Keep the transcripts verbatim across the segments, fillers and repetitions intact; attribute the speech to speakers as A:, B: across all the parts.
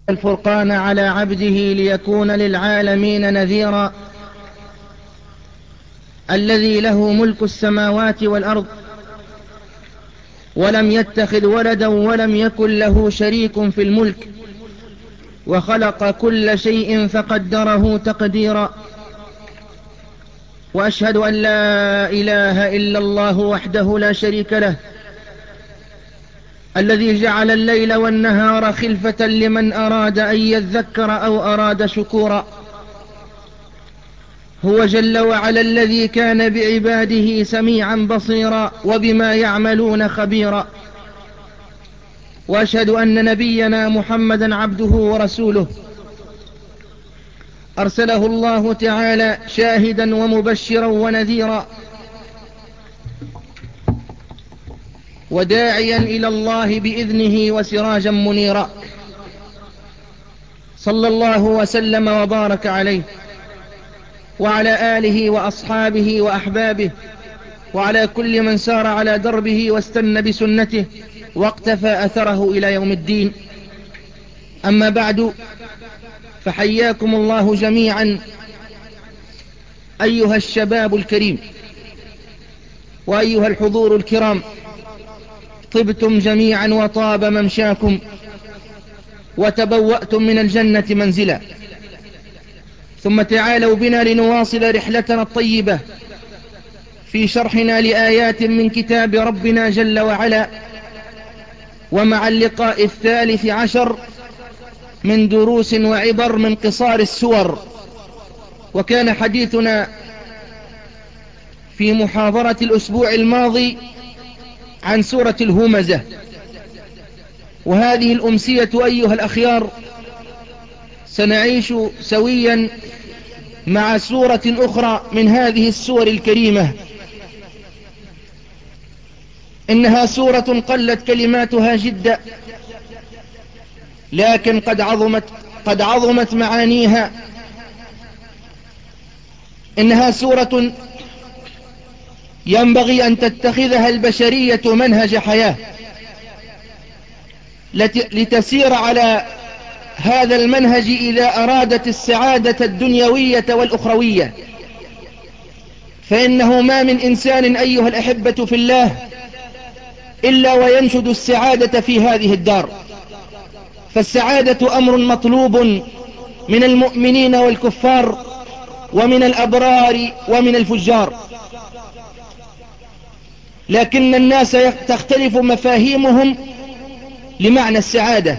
A: الفرقان على عبده ليكون للعالمين نذيرا، الذي له ملك السماوات والأرض ولم يتخذ ولدا ولم يكن له شريك في الملك وخلق كل شيء فقدره تقديرا. وأشهد أن لا إله إلا الله وحده لا شريك له، الذي جعل الليل والنهار خلفة لمن أراد أن يذكر أو أراد شكورا. هو جل وعلا الذي كان بعباده سميعا بصيرا وبما يعملون خبيرا. وأشهد أن نبينا محمدا عبده ورسوله، أرسله الله تعالى شاهدا ومبشرا ونذيرا وداعيا إلى الله بإذنه وسراجا منيرا. صلى الله وسلم وبارك عليه وعلى آله وأصحابه وأحبابه وعلى كل من سار على دربه واستنى بسنته واقتفى أثره إلى يوم الدين. أما بعد، فحياكم الله جميعا أيها الشباب الكريم وأيها الحضور الكرام، طبتم جميعا وطاب ممشاكم وتبوأتم من الجنة منزلا. ثم تعالوا بنا لنواصل رحلتنا الطيبة في شرحنا لآيات من كتاب ربنا جل وعلا، ومع اللقاء الثالث عشر من دروس وعبر من قصار السور. وكان حديثنا في محاضرة الأسبوع الماضي عن سورة الهمزة، وهذه الأمسية أيها الأخيار سنعيش سويا مع سورة أخرى من هذه السور الكريمة. إنها سورة قلت كلماتها جدا، لكن قد عظمت قد عظمت معانيها. إنها سورة ينبغي أن تتخذها البشرية منهج حياة لتسير على هذا المنهج إذا أرادت السعادة الدنيوية والأخروية. فإنه ما من إنسان أيها الأحبة في الله إلا وينشد السعادة في هذه الدار، فالسعادة أمر مطلوب من المؤمنين والكفار ومن الأبرار ومن الفجار، لكن الناس تختلف مفاهيمهم لمعنى السعادة.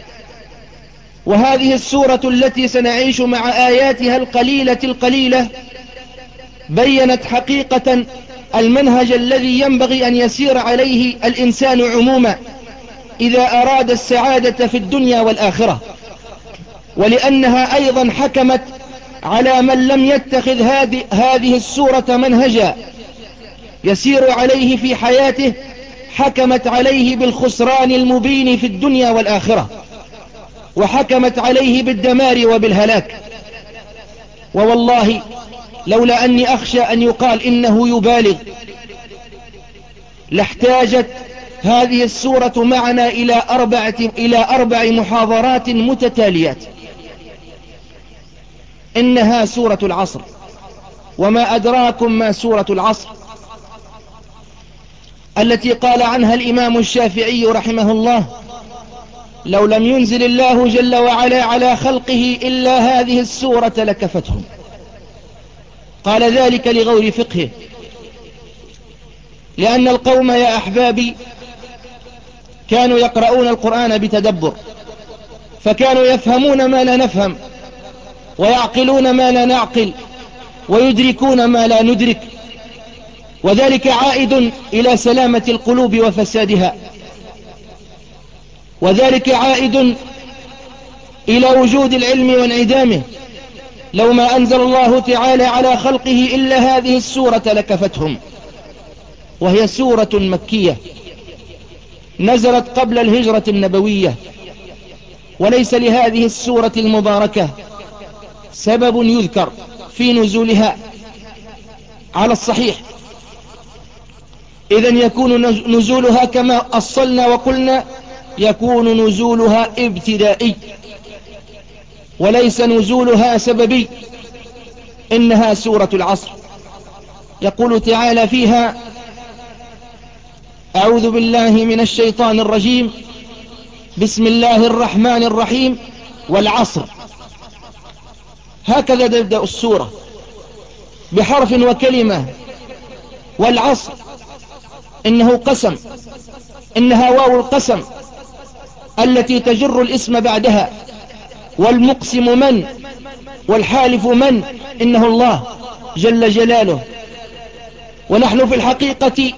A: وهذه السورة التي سنعيش مع آياتها القليلة القليلة بيّنت حقيقة المنهج الذي ينبغي أن يسير عليه الإنسان عموما إذا أراد السعادة في الدنيا والآخرة. ولأنها أيضا حكمت على من لم يتخذ هذه, هذه السورة منهجا يسير عليه في حياته، حكمت عليه بالخسران المبين في الدنيا والآخرة، وحكمت عليه بالدمار وبالهلاك. ووالله لولا أني أخشى أن يقال إنه يبالغ لاحتاجت هذه السورة معنا إلى أربعة, إلى أربع محاضرات متتاليات. إنها سورة العصر، وما أدراكم ما سورة العصر التي قال عنها الإمام الشافعي رحمه الله: لو لم ينزل الله جل وعلا على خلقه إلا هذه السورة لكفتهم. قال ذلك لغور فقهه، لأن القوم يا أحبابي كانوا يقرؤون القرآن بتدبر، فكانوا يفهمون ما لا نفهم ويعقلون ما لا نعقل ويدركون ما لا ندرك، وذلك عائد إلى سلامة القلوب وفسادها، وذلك عائد إلى وجود العلم وانعدامه. لو ما أنزل الله تعالى على خلقه إلا هذه السورة لكفتهم. وهي سورة مكية نزلت قبل الهجرة النبوية، وليس لهذه السورة المباركة سبب يذكر في نزولها على الصحيح. إذن يكون نزولها كما أصلنا وقلنا، يكون نزولها ابتدائي، وليس نزولها سببي، إنها سورة العصر. يقول تعالى فيها: أعوذ بالله من الشيطان الرجيم، بسم الله الرحمن الرحيم، والعصر. هكذا تبدأ السورة بحرف وكلمة. والعصر إنه قسم، إنها واو القسم التي تجر الاسم بعدها. والمقسم من؟ والحالف من؟ إنه الله جل جلاله. ونحن في الحقيقة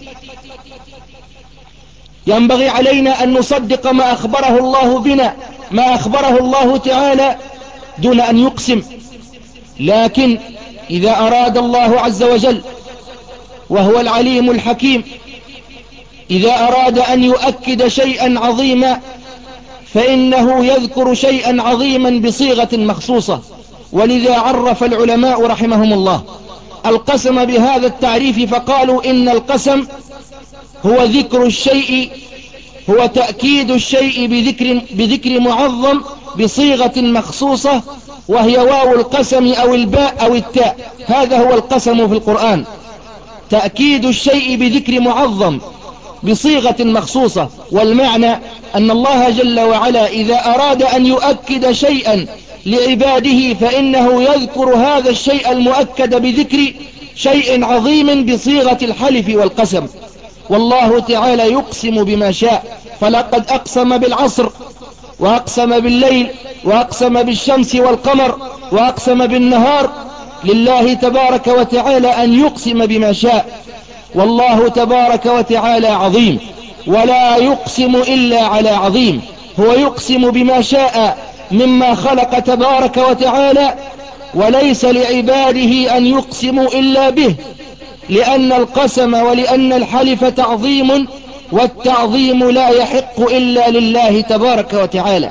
A: ينبغي علينا أن نصدق ما أخبره الله بنا، ما أخبره الله تعالى دون أن يقسم. لكن إذا أراد الله عز وجل، وهو العليم الحكيم، إذا أراد أن يؤكد شيئا عظيما فإنه يذكر شيئا عظيما بصيغة مخصوصة. ولذا عرف العلماء رحمهم الله القسم بهذا التعريف، فقالوا إن القسم هو ذكر الشيء، هو تأكيد الشيء بذكر, بذكر معظم بصيغة مخصوصة، وهي واو القسم أو الباء أو التاء. هذا هو القسم في القرآن، تأكيد الشيء بذكر معظم بصيغة مخصوصة. والمعنى أن الله جل وعلا إذا أراد أن يؤكد شيئا لعباده فإنه يذكر هذا الشيء المؤكد بذكر شيء عظيم بصيغة الحلف والقسم. والله تعالى يقسم بما شاء، فلقد أقسم بالعصر، وأقسم بالليل، وأقسم بالشمس والقمر، وأقسم بالنهار. لله تبارك وتعالى أن يقسم بما شاء. والله تبارك وتعالى عظيم، ولا يقسم إلا على عظيم. هو يقسم بما شاء مما خلق تبارك وتعالى، وليس لعباده أن يقسموا إلا به، لأن القسم ولأن الحلف تعظيم، والتعظيم لا يحق إلا لله تبارك وتعالى.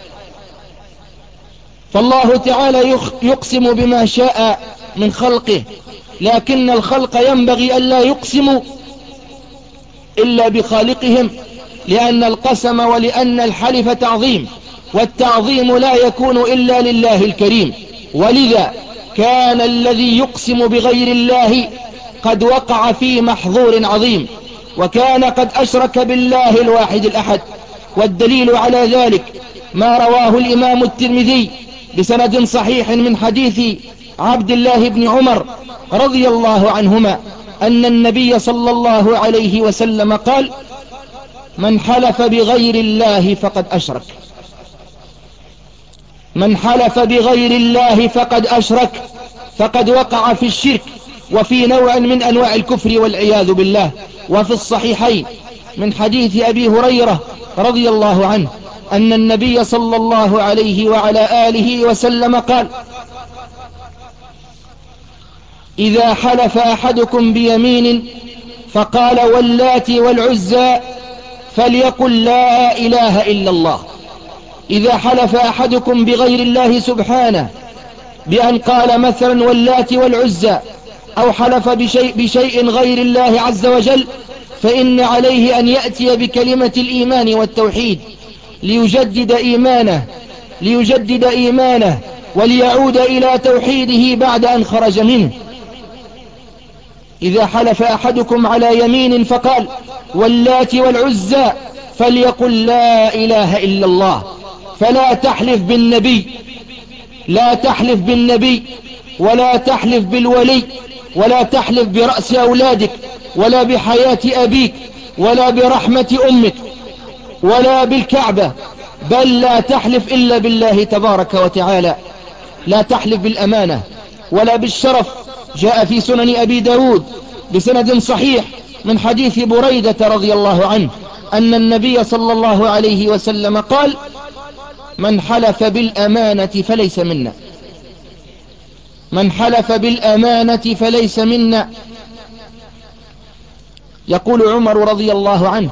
A: فالله تعالى يقسم بما شاء من خلقه، لكن الخلق ينبغي أن لا يقسموا إلا بخالقهم، لأن القسم ولأن الحلف تعظيم، والتعظيم لا يكون إلا لله الكريم. ولذا كان الذي يقسم بغير الله قد وقع في محظور عظيم، وكان قد أشرك بالله الواحد الأحد. والدليل على ذلك ما رواه الإمام الترمذي بسند صحيح من حديث عبد الله بن عمر رضي الله عنهما أن النبي صلى الله عليه وسلم قال: من حلف بغير الله فقد أشرك. من حلف بغير الله فقد أشرك، فقد وقع في الشرك وفي نوع من أنواع الكفر والعياذ بالله. وفي الصحيحين من حديث أبي هريرة رضي الله عنه أن النبي صلى الله عليه وعلى آله وسلم قال: إذا حلف أحدكم بيمين فقال واللات والعزى فليقل لا إله إلا الله. إذا حلف أحدكم بغير الله سبحانه بأن قال مثلا واللات والعزى، أو حلف بشيء, بشيء غير الله عز وجل، فإن عليه أن يأتي بكلمة الإيمان والتوحيد ليجدد إيمانه ليجدد إيمانه وليعود إلى توحيده بعد أن خرج منه. إذا حلف أحدكم على يمين فقال واللات والعزى فليقل لا إله إلا الله. فلا تحلف بالنبي، لا تحلف بالنبي، ولا تحلف بالولي، ولا تحلف برأس أولادك، ولا بحياة أبيك، ولا برحمة أمك، ولا بالكعبة، بل لا تحلف إلا بالله تبارك وتعالى. لا تحلف بالأمانة ولا بالشرف. جاء في سنن أبي داود بسند صحيح من حديث بريدة رضي الله عنه أن النبي صلى الله عليه وسلم قال: من حلف بالأمانة فليس منا. من حلف بالأمانة فليس منا. يقول عمر رضي الله عنه: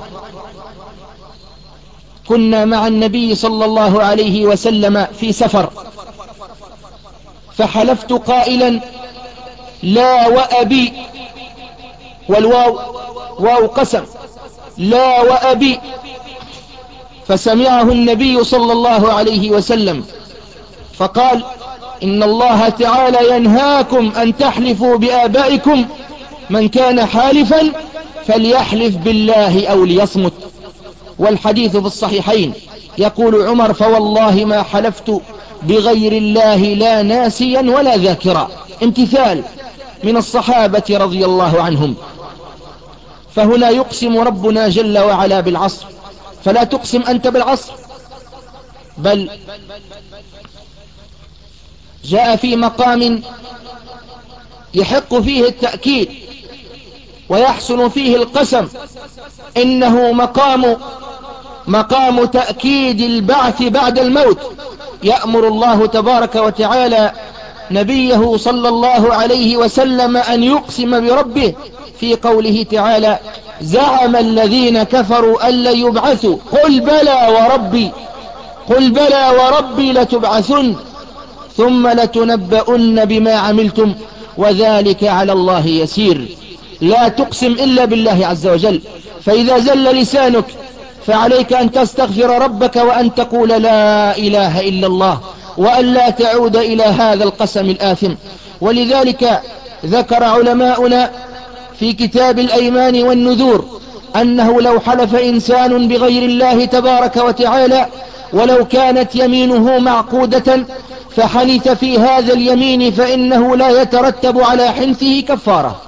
A: كنا مع النبي صلى الله عليه وسلم في سفر، فحلفت قائلا لا وأبي، والواو واو قسم، لا وأبي، فسمعه النبي صلى الله عليه وسلم فقال إن الله تعالى ينهاكم أن تحلفوا بآبائكم، من كان حالفا فليحلف بالله أو ليصمت. والحديث في الصحيحين يقول عمر فوالله ما حلفت بغير الله لا ناسيا ولا ذاكرا، امتثال من الصحابة رضي الله عنهم. فهنا يقسم ربنا جل وعلا بالعصر، فلا تقسم أنت بالعصر، بل جاء في مقام يحق فيه التأكيد ويحسن فيه القسم، إنه مقام مقام تأكيد البعث بعد الموت. يأمر الله تبارك وتعالى نبيه صلى الله عليه وسلم أن يقسم بربه في قوله تعالى زعم الذين كفروا أن لن يبعثوا قل بلى وربي قل بلى وربي لتبعثن ثم لتنبؤن بما عملتم وذلك على الله يسير. لا تقسم إلا بالله عز وجل، فإذا زل لسانك فعليك أن تستغفر ربك وأن تقول لا إله إلا الله، وأن لا تعود إلى هذا القسم الآثم. ولذلك ذكر علماؤنا في كتاب الأيمان والنذور أنه لو حلف إنسان بغير الله تبارك وتعالى ولو كانت يمينه معقودة فحنث في هذا اليمين فإنه لا يترتب على حنثه كفارة.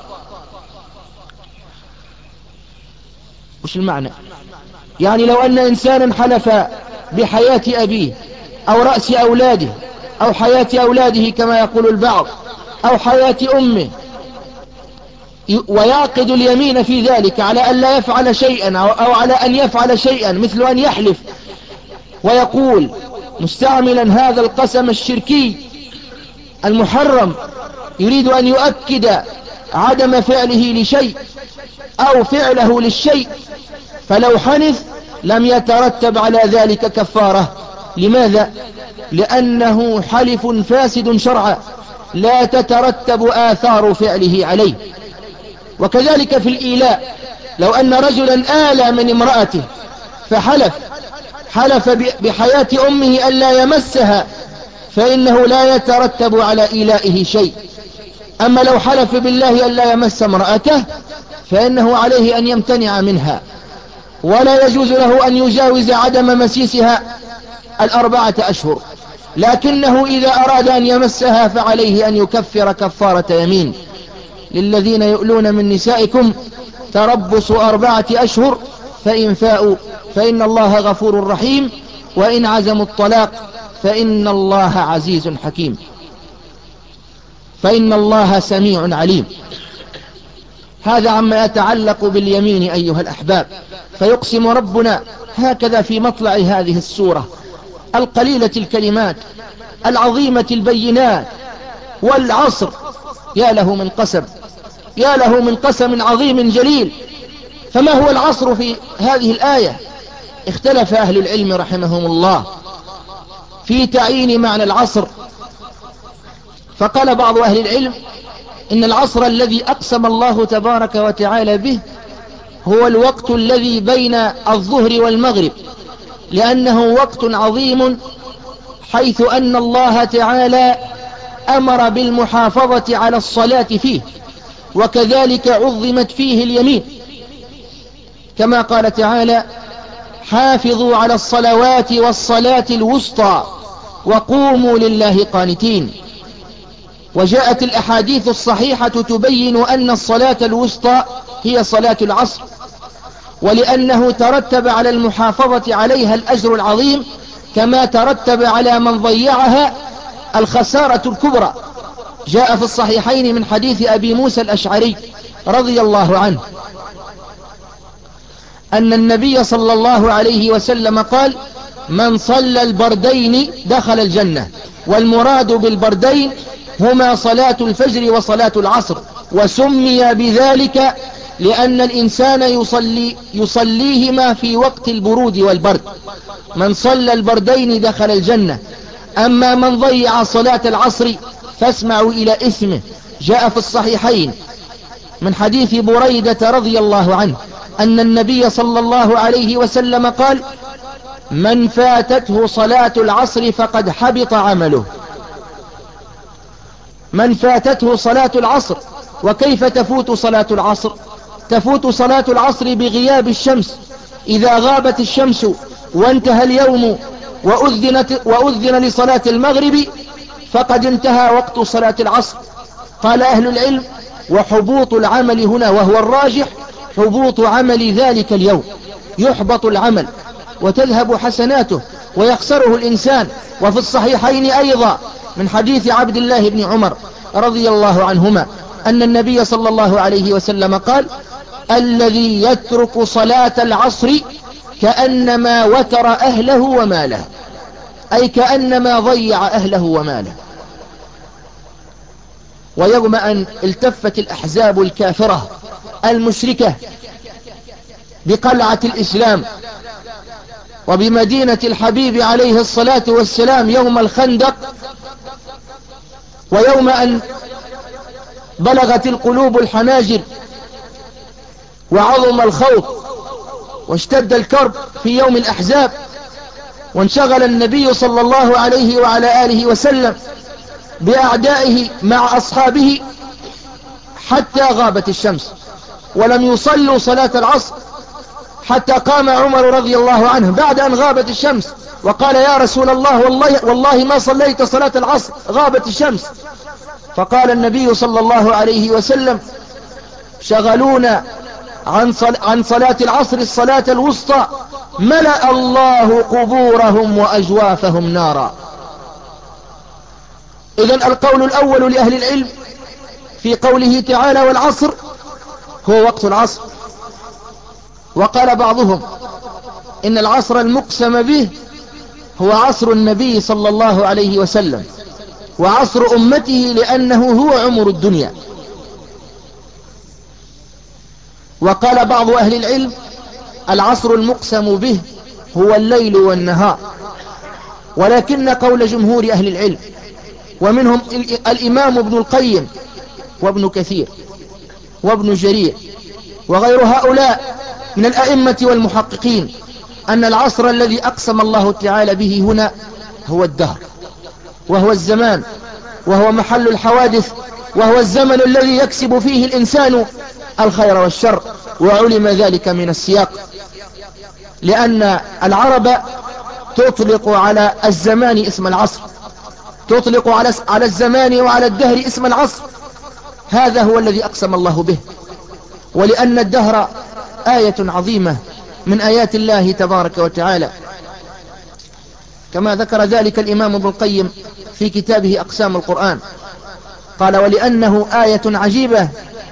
A: وش المعنى؟ يعني لو أن إنسانا حلف بحياة أبيه أو رأس أولاده أو حياة أولاده كما يقول البعض أو حياة أمه، ويعقد اليمين في ذلك على أن لا يفعل شيئا أو على أن يفعل شيئا، مثل أن يحلف ويقول مستعملا هذا القسم الشركي المحرم يريد أن يؤكد عدم فعله لشيء أو فعله للشيء، فلو حنث لم يترتب على ذلك كفارة. لماذا؟ لأنه حلف فاسد شرعا لا تترتب آثار فعله عليه. وكذلك في الإيلاء، لو أن رجلا آلى من امرأته فحلف حلف بحياة أمه ألا يمسها فإنه لا يترتب على إيلائه شيء. أما لو حلف بالله ألا يمس امرأته فإنه عليه أن يمتنع منها، ولا يجوز له أن يجاوز عدم مسيسها الأربعة أشهر، لكنه إذا أراد أن يمسها فعليه أن يكفر كفارة يمين. للذين يؤلون من نسائكم تربص أربعة أشهر فإن فاءوا فإن الله غفور رحيم وإن عزموا الطلاق فإن الله عزيز حكيم، فإن الله سميع عليم. هذا عما يتعلق باليمين أيها الأحباب. فيقسم ربنا هكذا في مطلع هذه السورة القليلة الكلمات العظيمة البينات، والعصر يا له من قسم، يا له من قسم عظيم جليل. فما هو العصر في هذه الآية؟ اختلف أهل العلم رحمهم الله في تعيين معنى العصر، فقال بعض أهل العلم إن العصر الذي أقسم الله تبارك وتعالى به هو الوقت الذي بين الظهر والمغرب، لأنه وقت عظيم، حيث أن الله تعالى أمر بالمحافظة على الصلاة فيه، وكذلك عظمت فيه اليمين، كما قال تعالى حافظوا على الصلوات والصلاة الوسطى وقوموا لله قانتين. وجاءت الأحاديث الصحيحة تبين أن الصلاة الوسطى هي صلاة العصر، ولأنه ترتب على المحافظة عليها الأجر العظيم، كما ترتب على من ضيعها الخسارة الكبرى. جاء في الصحيحين من حديث أبي موسى الأشعري رضي الله عنه أن النبي صلى الله عليه وسلم قال من صلى البردين دخل الجنة. والمراد بالبردين هما صلاة الفجر وصلاة العصر، وسمي بذلك لأن الإنسان يصلي يصليهما في وقت البرود والبرد. من صلى البردين دخل الجنة. أما من ضيع صلاة العصر فاسمعوا إلى اسمه. جاء في الصحيحين من حديث بريدة رضي الله عنه أن النبي صلى الله عليه وسلم قال من فاتته صلاة العصر فقد حبط عمله. من فاتته صلاة العصر. وكيف تفوت صلاة العصر؟ تفوت صلاة العصر بغياب الشمس. إذا غابت الشمس وانتهى اليوم وأذنت وأذن لصلاة المغرب فقد انتهى وقت صلاة العصر. قال أهل العلم: وحبوط العمل هنا، وهو الراجح، حبوط عمل ذلك اليوم، يحبط العمل وتذهب حسناته ويخسره الإنسان. وفي الصحيحين أيضا من حديث عبد الله بن عمر رضي الله عنهما أن النبي صلى الله عليه وسلم قال: الذي يترك صلاة العصر كأنما وتر أهله وماله، أي كأنما ضيع أهله وماله. ويوم أن التفت الأحزاب الكافرة المشركة بقلعة الإسلام وبمدينة الحبيب عليه الصلاة والسلام يوم الخندق، ويوم أن بلغت القلوب الحناجر وعظم الخوف واشتد الكرب في يوم الأحزاب، وانشغل النبي صلى الله عليه وعلى آله وسلم بأعدائه مع أصحابه حتى غابت الشمس، ولم يصلوا صلاة العصر حتى قام عمر رضي الله عنه بعد أن غابت الشمس وقال: يا رسول الله، والله, والله ما صليت صلاة العصر، غابت الشمس. فقال النبي صلى الله عليه وسلم: شغلونا عن, صل... عن صلاة العصر الصلاة الوسطى، ملأ الله قبورهم وأجوافهم نارا. إذن القول الأول لأهل العلم في قوله تعالى: والعصر، هو وقت العصر. وقال بعضهم إن العصر المقسم به هو عصر النبي صلى الله عليه وسلم وعصر أمته، لأنه هو عمر الدنيا. وقال بعض أهل العلم: العصر المقسم به هو الليل والنهار. ولكن قول جمهور أهل العلم ومنهم الإمام ابن القيم وابن كثير وابن جرير وغير هؤلاء من الأئمة والمحققين أن العصر الذي أقسم الله تعالى به هنا هو الدهر، وهو الزمان، وهو محل الحوادث، وهو الزمن الذي يكسب فيه الإنسان الخير والشر. وعلم ذلك من السياق، لأن العرب تطلق على الزمان اسم العصر، تطلق على الزمان وعلى الدهر اسم العصر. هذا هو الذي أقسم الله به. ولأن الدهر آية عظيمة من آيات الله تبارك وتعالى، كما ذكر ذلك الإمام ابن القيم في كتابه أقسام القرآن. قال: ولأنه آية عجيبة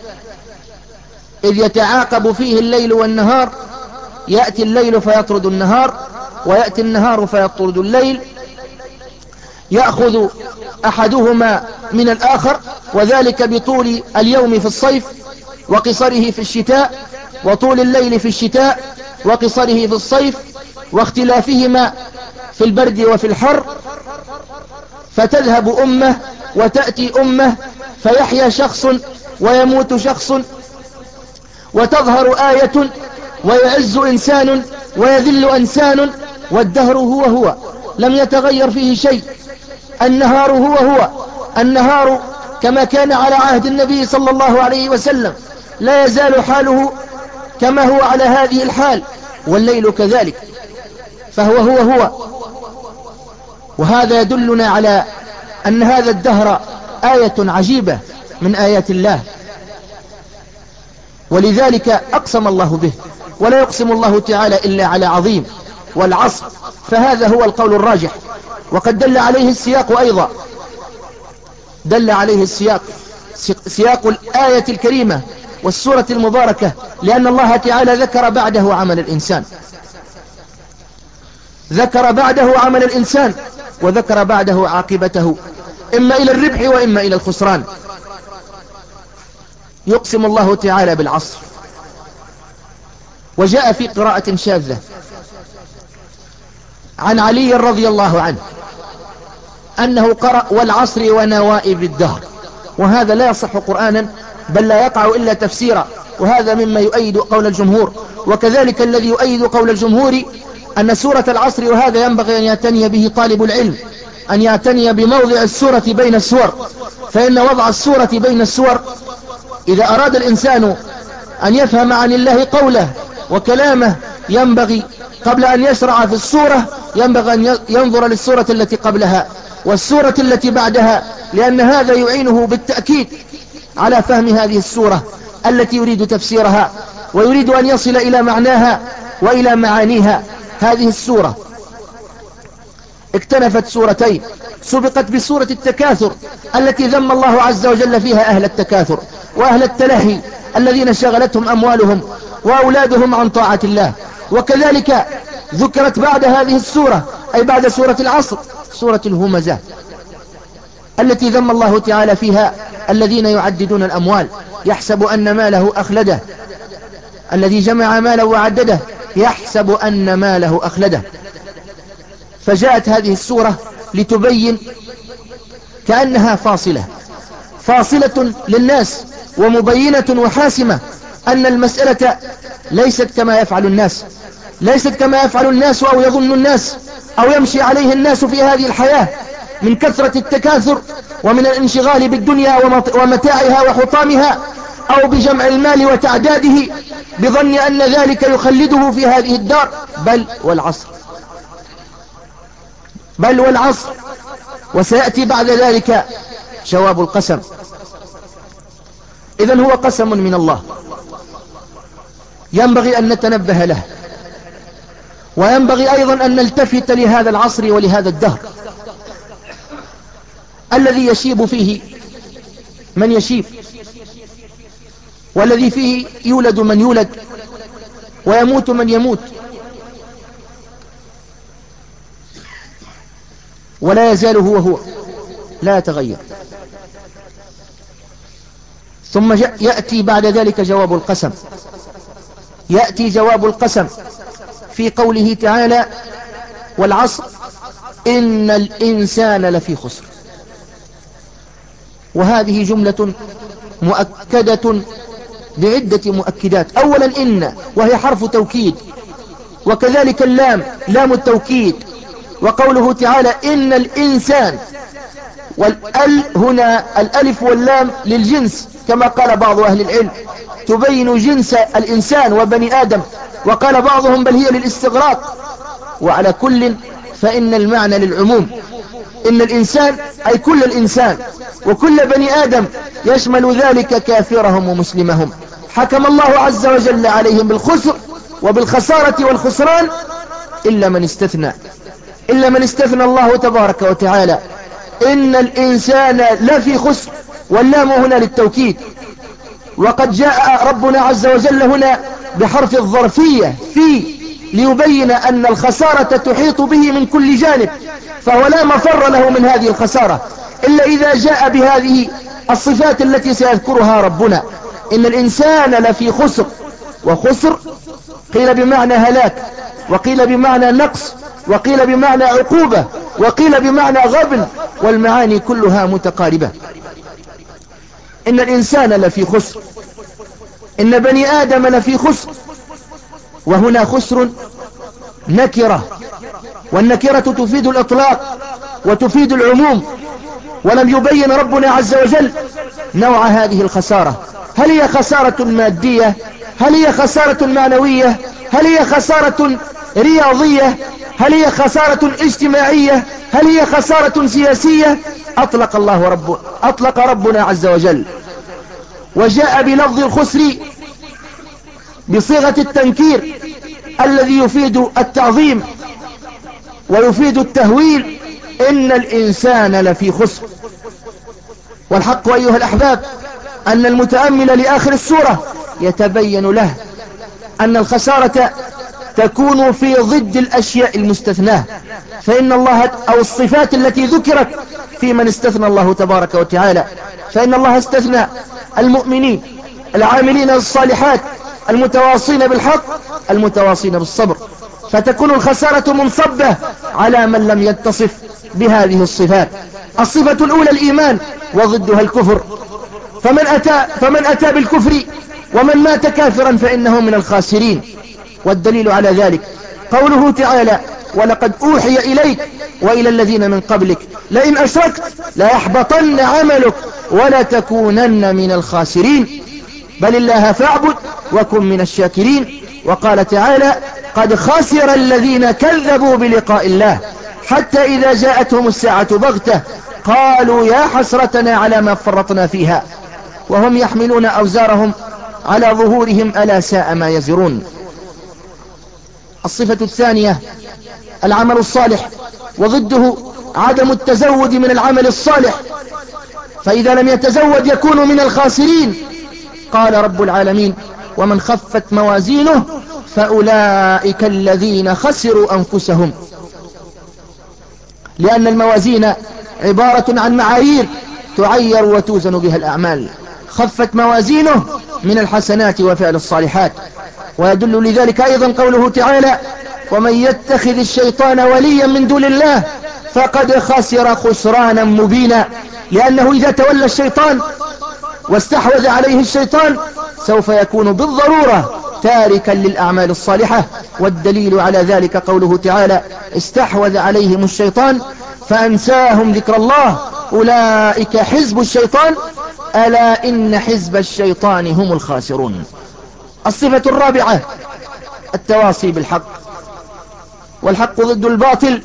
A: إذ يتعاقب فيه الليل والنهار، يأتي الليل فيطرد النهار، ويأتي النهار فيطرد الليل، يأخذ أحدهما من الآخر، وذلك بطول اليوم في الصيف وقصره في الشتاء، وطول الليل في الشتاء وقصره في الصيف، واختلافهما في البرد وفي الحر. فتذهب أمة وتأتي أمة، فيحيا شخص ويموت شخص، وتظهر آية ويعز إنسان ويذل إنسان، والدهر هو هو، لم يتغير فيه شيء. النهار هو هو، النهار كما كان على عهد النبي صلى الله عليه وسلم، لا يزال حاله كما هو على هذه الحال، والليل كذلك، فهو هو هو. وهذا يدلنا على أن هذا الدهر آية عجيبة من آيات الله، ولذلك أقسم الله به، ولا يقسم الله تعالى إلا على عظيم. والعصر، فهذا هو القول الراجح. وقد دل عليه السياق أيضا، دل عليه السياق سياق الآية الكريمة والسورة المباركة، لأن الله تعالى ذكر بعده عمل الإنسان، ذكر بعده عمل الإنسان وذكر بعده عاقبته، إما إلى الربح وإما إلى الخسران. يقسم الله تعالى بالعصر. وجاء في قراءة شاذة عن علي رضي الله عنه أنه قرأ: والعصر ونوائب الدهر، وهذا لا يصح قرآنا، بل لا يقع إلا تفسيرا، وهذا مما يؤيد قول الجمهور. وكذلك الذي يؤيد قول الجمهور أن سورة العصر، وهذا ينبغي أن يعتني به طالب العلم، أن يعتني بموضع السورة بين السور، فإن وضع السورة بين السور إذا أراد الإنسان أن يفهم عن الله قوله وكلامه ينبغي قبل أن يشرع في السورة ينبغي أن ينظر للسورة التي قبلها والسورة التي بعدها، لأن هذا يعينه بالتأكيد على فهم هذه السورة التي يريد تفسيرها ويريد أن يصل إلى معناها وإلى معانيها. هذه السورة اكتنفت سورتين، سبقت بسورة التكاثر التي ذم الله عز وجل فيها أهل التكاثر وأهل التلهي الذين شغلتهم أموالهم وأولادهم عن طاعة الله. وكذلك ذكرت بعد هذه السورة أي بعد سورة العصر سورة الهمزة التي ذم الله تعالى فيها الذين يعددون الأموال يحسب أن ماله أخلده، الذي جمع ماله وعدده يحسب أن ماله أخلده. فجاءت هذه السورة لتبين كأنها فاصلة فاصلة للناس ومبينة وحاسمة أن المسألة ليست كما يفعل الناس، ليست كما يفعل الناس أو يظن الناس أو يمشي عليه الناس في هذه الحياة من كثرة التكاثر ومن الانشغال بالدنيا ومتاعها وحطامها، أو بجمع المال وتعداده بظن أن ذلك يخلده في هذه الدار. بل والعصر بل والعصر وسيأتي بعد ذلك جواب القسم. إذن هو قسم من الله ينبغي أن نتنبه له، وينبغي أيضا أن نلتفت لهذا العصر ولهذا الدهر الذي يشيب فيه من يشيب، والذي فيه يولد من يولد ويموت من يموت، ولا يزال هو هو لا يتغير. ثم يأتي بعد ذلك جواب القسم. يأتي جواب القسم في قوله تعالى: والعصر إن الإنسان لفي خسر. وهذه جملة مؤكدة بعدة مؤكدات. أولا إن، وهي حرف توكيد، وكذلك اللام لام التوكيد. وقوله تعالى إن الإنسان، والأل هنا الألف واللام للجنس كما قال بعض أهل العلم، تبين جنس الإنسان وبني آدم، وقال بعضهم بل هي للاستغراق. وعلى كل فإن المعنى للعموم، إن الإنسان أي كل الإنسان وكل بني آدم، يشمل ذلك كافرهم ومسلمهم. حكم الله عز وجل عليهم بالخسر وبالخسارة والخسران إلا من استثنى، إلا من استثنى الله تبارك وتعالى. إن الإنسان لفي خسر، واللام هنا للتوكيد. وقد جاء ربنا عز وجل هنا بحرف الظرفية في ليبين أن الخسارة تحيط به من كل جانب، فهو لا مفر له من هذه الخسارة إلا إذا جاء بهذه الصفات التي سيذكرها ربنا. إن الإنسان لفي خسر، وخسر قيل بمعنى هلاك، وقيل بمعنى نقص، وقيل بمعنى عقوبة، وقيل بمعنى غبن، والمعاني كلها متقاربة. إن الإنسان لفي خسر، إن بني آدم لفي خسر. وهنا خسر نكرة، والنكرة تفيد الإطلاق وتفيد العموم، ولم يبين ربنا عز وجل نوع هذه الخسارة. هل هي خسارة مادية؟ هل هي خسارة معنوية؟ هل هي خسارة رياضية؟ هل هي خسارة اجتماعية؟ هل هي خسارة سياسية؟ أطلق الله رب أطلق ربنا عز وجل، وجاء بلفظ الخسر بصيغة التنكير الذي يفيد التعظيم ويفيد التهويل. إن الإنسان لفي خسر. والحق أيها الأحباب أن المتأمل لآخر السورة يتبين له أن الخسارة تكون في ضد الأشياء المستثناة، فإن الله أو الصفات التي ذكرت في من استثنى الله تبارك وتعالى، فإن الله استثنى المؤمنين العاملين الصالحات المتواصين بالحق المتواصين بالصبر، فتكون الخسارة منصبة على من لم يتصف بهذه الصفات. الصفة الأولى الإيمان، وضدها الكفر. فمن أتى, فمن أتى بالكفر ومن مات كافرا فإنه من الخاسرين. والدليل على ذلك قوله تعالى ولقد أوحي إليك وإلى الذين من قبلك لئن أشركت ليحبطن عملك ولتكونن من الخاسرين بل الله فاعبد وكن من الشاكرين. وقال تعالى قد خسر الذين كذبوا بلقاء الله حتى إذا جاءتهم الساعة بغتة قالوا يا حسرتنا على ما فرطنا فيها وهم يحملون أوزارهم على ظهورهم ألا ساء ما يزرون. الصفة الثانية العمل الصالح وضده عدم التزود من العمل الصالح، فإذا لم يتزود يكون من الخاسرين. قال رب العالمين ومن خفت موازينه فأولئك الذين خسروا أنفسهم، لأن الموازين عبارة عن معايير تعير وتوزن بها الأعمال. خفت موازينه من الحسنات وفعل الصالحات. ويدل لذلك أيضا قوله تعالى ومن يتخذ الشيطان وليا من دون الله فقد خسر خسرانا مبينا، لأنه إذا تولى الشيطان واستحوذ عليه الشيطان سوف يكون بالضرورة تاركا للأعمال الصالحة. والدليل على ذلك قوله تعالى استحوذ عليهم الشيطان فأنساهم ذكر الله أولئك حزب الشيطان ألا إن حزب الشيطان هم الخاسرون. الصفة الرابعة التواصي بالحق والحق ضد الباطل.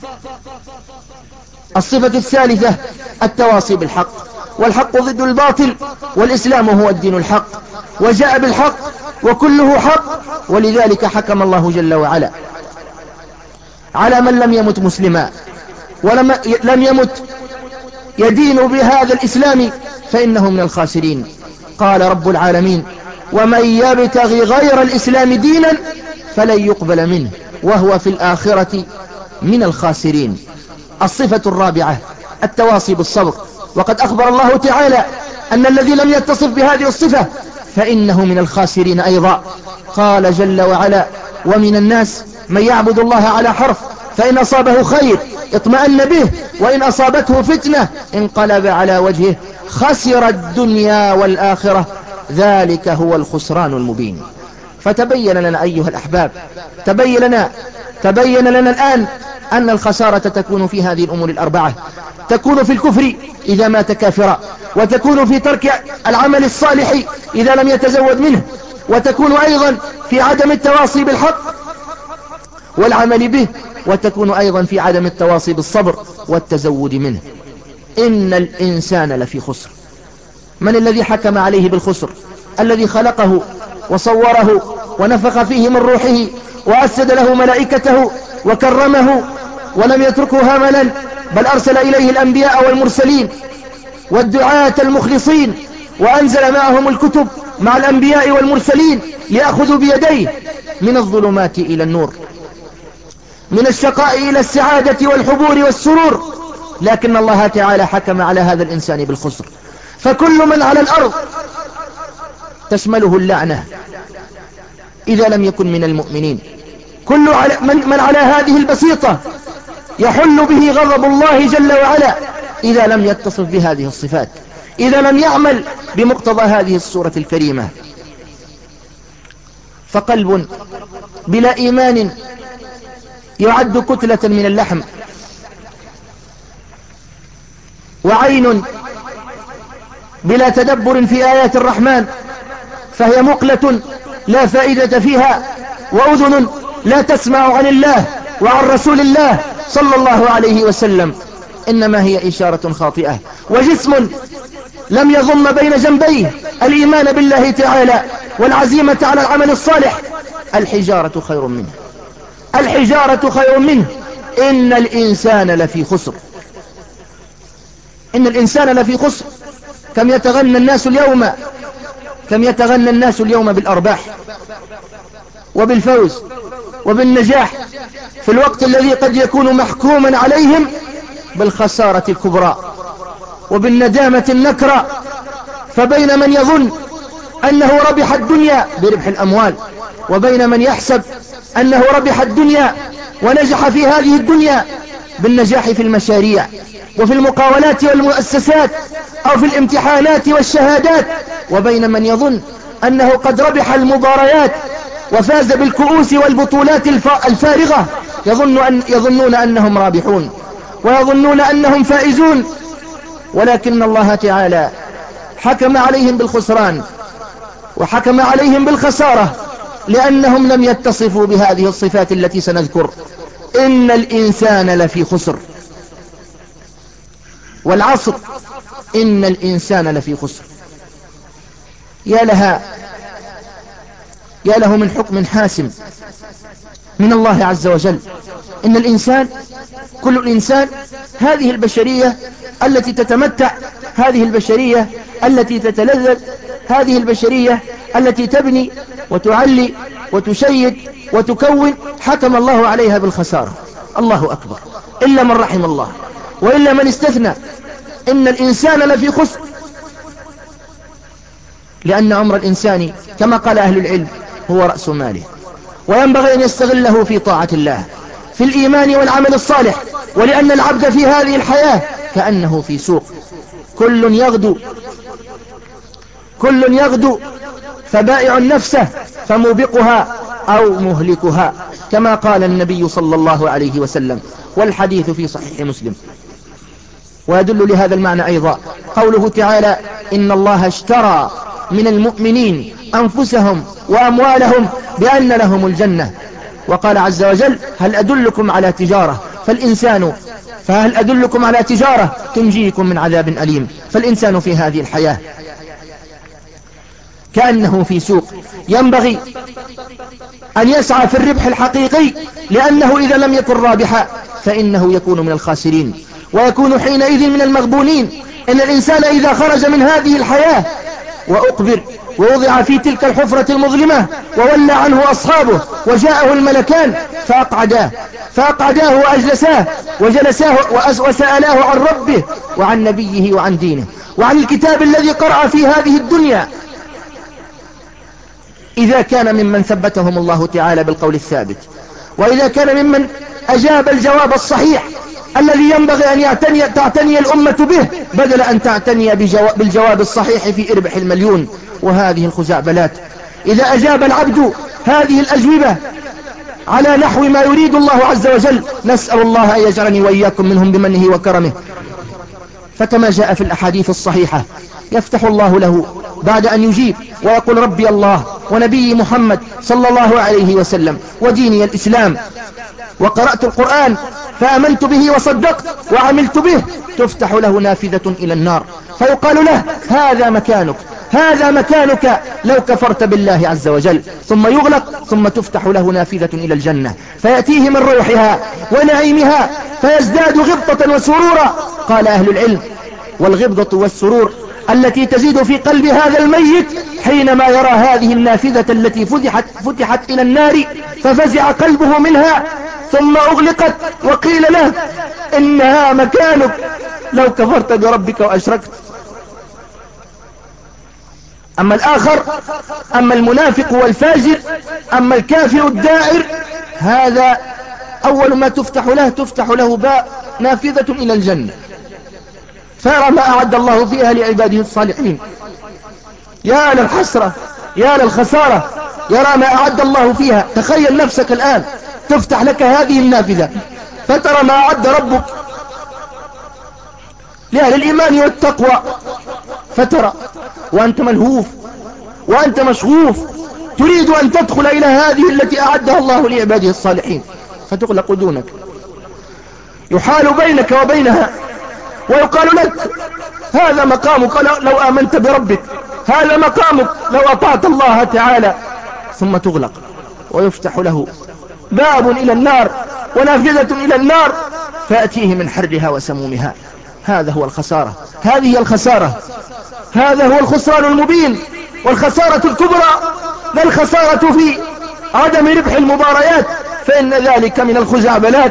A: الصفة الثالثة التواصي بالحق والحق ضد الباطل، والإسلام هو الدين الحق وجاء بالحق وكله حق، ولذلك حكم الله جل وعلا على من لم يمت مسلما ولم لم يمت يدين بهذا الإسلام فإنه من الخاسرين. قال رب العالمين ومن يبتغي غير الإسلام دينا فلن يقبل منه وهو في الآخرة من الخاسرين. الصفة الرابعة التواصي بالصبر، وقد أخبر الله تعالى أن الذي لم يتصف بهذه الصفة فإنه من الخاسرين أيضا. قال جل وعلا ومن الناس من يعبد الله على حرف فإن أصابه خير اطمأن به وإن أصابته فتنة انقلب على وجهه خسر الدنيا والآخرة ذلك هو الخسران المبين. فتبين لنا أيها الأحباب تبين لنا, تبين لنا الآن أن الخسارة تكون في هذه الأمور الأربعة، تكون في الكفر إذا مات كافرا، وتكون في ترك العمل الصالح إذا لم يتزود منه، وتكون أيضا في عدم التواصي بالحق والعمل به، وتكون أيضا في عدم التواصي بالصبر والتزود منه. إن الإنسان لفي خسر. من الذي حكم عليه بالخسر؟ الذي خلقه وصوره ونفخ فيه من روحه وأسد له ملائكته وكرمه ولم يتركه هملا، بل أرسل إليه الأنبياء والمرسلين والدعاة المخلصين، وأنزل معهم الكتب مع الأنبياء والمرسلين ليأخذوا بيديه من الظلمات إلى النور، من الشقاء إلى السعادة والحبور والسرور. لكن الله تعالى حكم على هذا الإنسان بالخسر. فكل من على الأرض تشمله اللعنة إذا لم يكن من المؤمنين. كل على من, من على هذه البسيطة يحل به غضب الله جل وعلا إذا لم يتصف بهذه الصفات، إذا لم يعمل بمقتضى هذه السورة الكريمة. فقلب بلا إيمان يعد كتلة من اللحم، وعين بلا تدبر في آيات الرحمن فهي مقلة لا فائدة فيها، وأذن لا تسمع عن الله وعن رسول الله صلى الله عليه وسلم إنما هي إشارة خاطئة، وجسم لم يضم بين جنبيه الإيمان بالله تعالى والعزيمة على العمل الصالح. الحجارة خير منه، الحجارة خير منه. إن الإنسان لفي خسر، إن الإنسان لفي خسر. كم يتغنى الناس اليوم كم يتغنى الناس اليوم بالأرباح وبالفوز وبالنجاح في الوقت الذي قد يكون محكوما عليهم بالخسارة الكبرى وبالندامة النكرة. فبين من يظن أنه ربح الدنيا بربح الأموال، وبين من يحسب أنه ربح الدنيا ونجح في هذه الدنيا بالنجاح في المشاريع وفي المقاولات والمؤسسات أو في الامتحانات والشهادات، وبين من يظن أنه قد ربح المباريات وفاز بالكؤوس والبطولات الفارغة يظن أن يظنون أنهم رابحون ويظنون أنهم فائزون، ولكن الله تعالى حكم عليهم بالخسران وحكم عليهم بالخسارة لأنهم لم يتصفوا بهذه الصفات التي سنذكر. إن الإنسان لفي خسر، والعصر إن الإنسان لفي خسر. يا لها يا له من حكم حاسم من الله عز وجل. إن الإنسان، كل الإنسان، هذه البشرية التي تتمتع، هذه البشرية التي تتلذذ، هذه البشرية التي تبني وتعلي وتشيد وتكون، حكم الله عليها بالخسارة. الله أكبر، إلا من رحم الله وإلا من استثنى. إن الإنسان لفي خسر، لأن عمر الإنسان كما قال أهل العلم هو رأس ماله، وينبغي أن يستغله في طاعة الله، في الإيمان والعمل الصالح. ولأن العبد في هذه الحياة كأنه في سوق، كل يغدو كل يغدو فبائع نفسه فموبقها أو مهلكها، كما قال النبي صلى الله عليه وسلم، والحديث في صحيح مسلم. ويدل لهذا المعنى أيضا قوله تعالى: إن الله اشترى من المؤمنين أنفسهم وأموالهم بأن لهم الجنة. وقال عز وجل: هل أدلكم على تجارة فالإنسان فهل أدلكم على تجارة تنجيكم من عذاب أليم. فالإنسان في هذه الحياة كأنه في سوق، ينبغي أن يسعى في الربح الحقيقي، لأنه إذا لم يكن رابحا فإنه يكون من الخاسرين ويكون حينئذ من المغبونين. إن الإنسان إذا خرج من هذه الحياة وأقبر ووضع في تلك الحفرة المظلمة وولى عنه أصحابه وجاءه الملكان فأقعداه فأقعداه وأجلساه وجلساه وسألاه عن ربه وعن نبيه وعن دينه وعن الكتاب الذي قرأ في هذه الدنيا. إذا كان ممن ثبتهم الله تعالى بالقول الثابت، وإذا كان ممن أجاب الجواب الصحيح الذي ينبغي أن يعتني تعتني الأمة به، بدل أن تعتني بالجواب الصحيح في إربح المليون وهذه الخزعبلات. إذا أجاب العبد هذه الأجوبة على نحو ما يريد الله عز وجل، نسأل الله أن يجعلني وإياكم منهم بمنه وكرمه. فكما جاء في الأحاديث الصحيحة، يفتح الله له بعد أن يجيب ويقول: ربي الله ونبي محمد صلى الله عليه وسلم وديني الإسلام، وقرأت القرآن فآمنت به وصدقت وعملت به، تفتح له نافذة إلى النار فيقال له: هذا مكانك هذا مكانك لو كفرت بالله عز وجل. ثم يغلق، ثم تفتح له نافذة إلى الجنة فيأتيه من روحها ونعيمها فيزداد غبطة وسرورا. قال أهل العلم: والغبطة والسرور التي تزيد في قلب هذا الميت حينما يرى هذه النافذة التي فتحت, فتحت إلى النار ففزع قلبه منها، ثم أغلقت وقيل له: إنها مكانك لو كفرت بربك وأشركت. أما الآخر، أما المنافق والفاجر، أما الكافر الدائر، هذا أول ما تفتح له تفتح له باب نافذة إلى الجنة، فيرى ما أعد الله فيها لعباده الصالحين. يا للحسرة، يا للخسارة، يرى ما أعد الله فيها. تخيل نفسك الآن تفتح لك هذه النافذة فترى ما أعد ربك لأهل الإيمان والتقوى، فترى وأنت ملهوف وأنت مشغوف تريد أن تدخل إلى هذه التي أعدها الله لعباده الصالحين، فتغلق دونك، يحال بينك وبينها ويقال لك: هذا مقامك لو آمنت بربك، هذا مقامك لو أطعت الله تعالى. ثم تغلق ويفتح له باب إلى النار ونافذة إلى النار فأتيه من حرها وسمومها. هذا هو الخسارة، هذه هي الخسارة، هذا هو الخسران المبين والخسارة الكبرى. لا الخسارة في عدم ربح المباريات، فإن ذلك من الخزعبلات.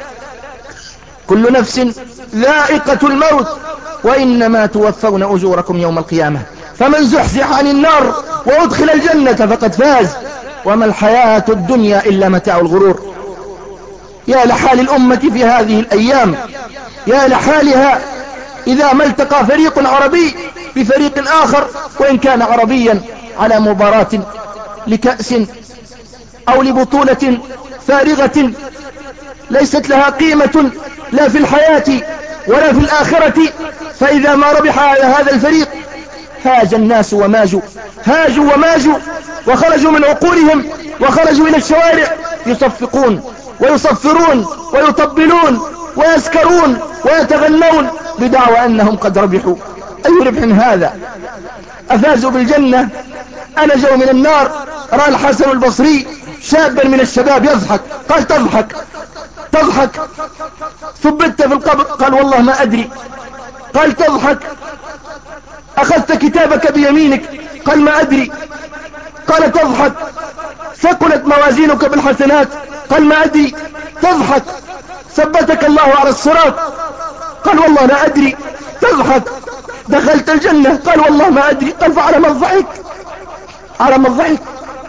A: كل نفس ذائقة الموت وإنما توفون أجوركم يوم القيامة، فمن زحزح عن النار وأدخل الجنة فقد فاز، وما الحياة الدنيا إلا متاع الغرور. يا لحال الأمة في هذه الأيام، يا لحالها إذا ما التقى فريق عربي بفريق آخر وإن كان عربيا على مباراة لكأس أو لبطولة فارغة ليست لها قيمة لا في الحياة ولا في الآخرة. فإذا ما ربح على هذا الفريق هاج الناس وماجوا، هاجوا وماجوا وخرجوا من عقولهم وخرجوا إلى الشوارع يصفقون ويصفرون ويطبلون ويسكرون ويتغنون بدعوى أنهم قد ربحوا. أي ربح هذا؟ أفازوا بالجنة أنجوا من النار. رأى الحسن البصري شابا من الشباب يضحك، قال تضحك تضحك ثبت في القبر، قال والله ما أدري. قال تضحك أخذت كتابك بيمينك، قال ما أدري. قال تضحك ثقلت موازينك بالحسنات، قال ما أدري. تضحك ثبتك الله على الصراط، قال والله لا أدري. تضحك دخلت الجنة، قال والله ما أدري. قال فعلى ما الضحك؟ على ما الضحك؟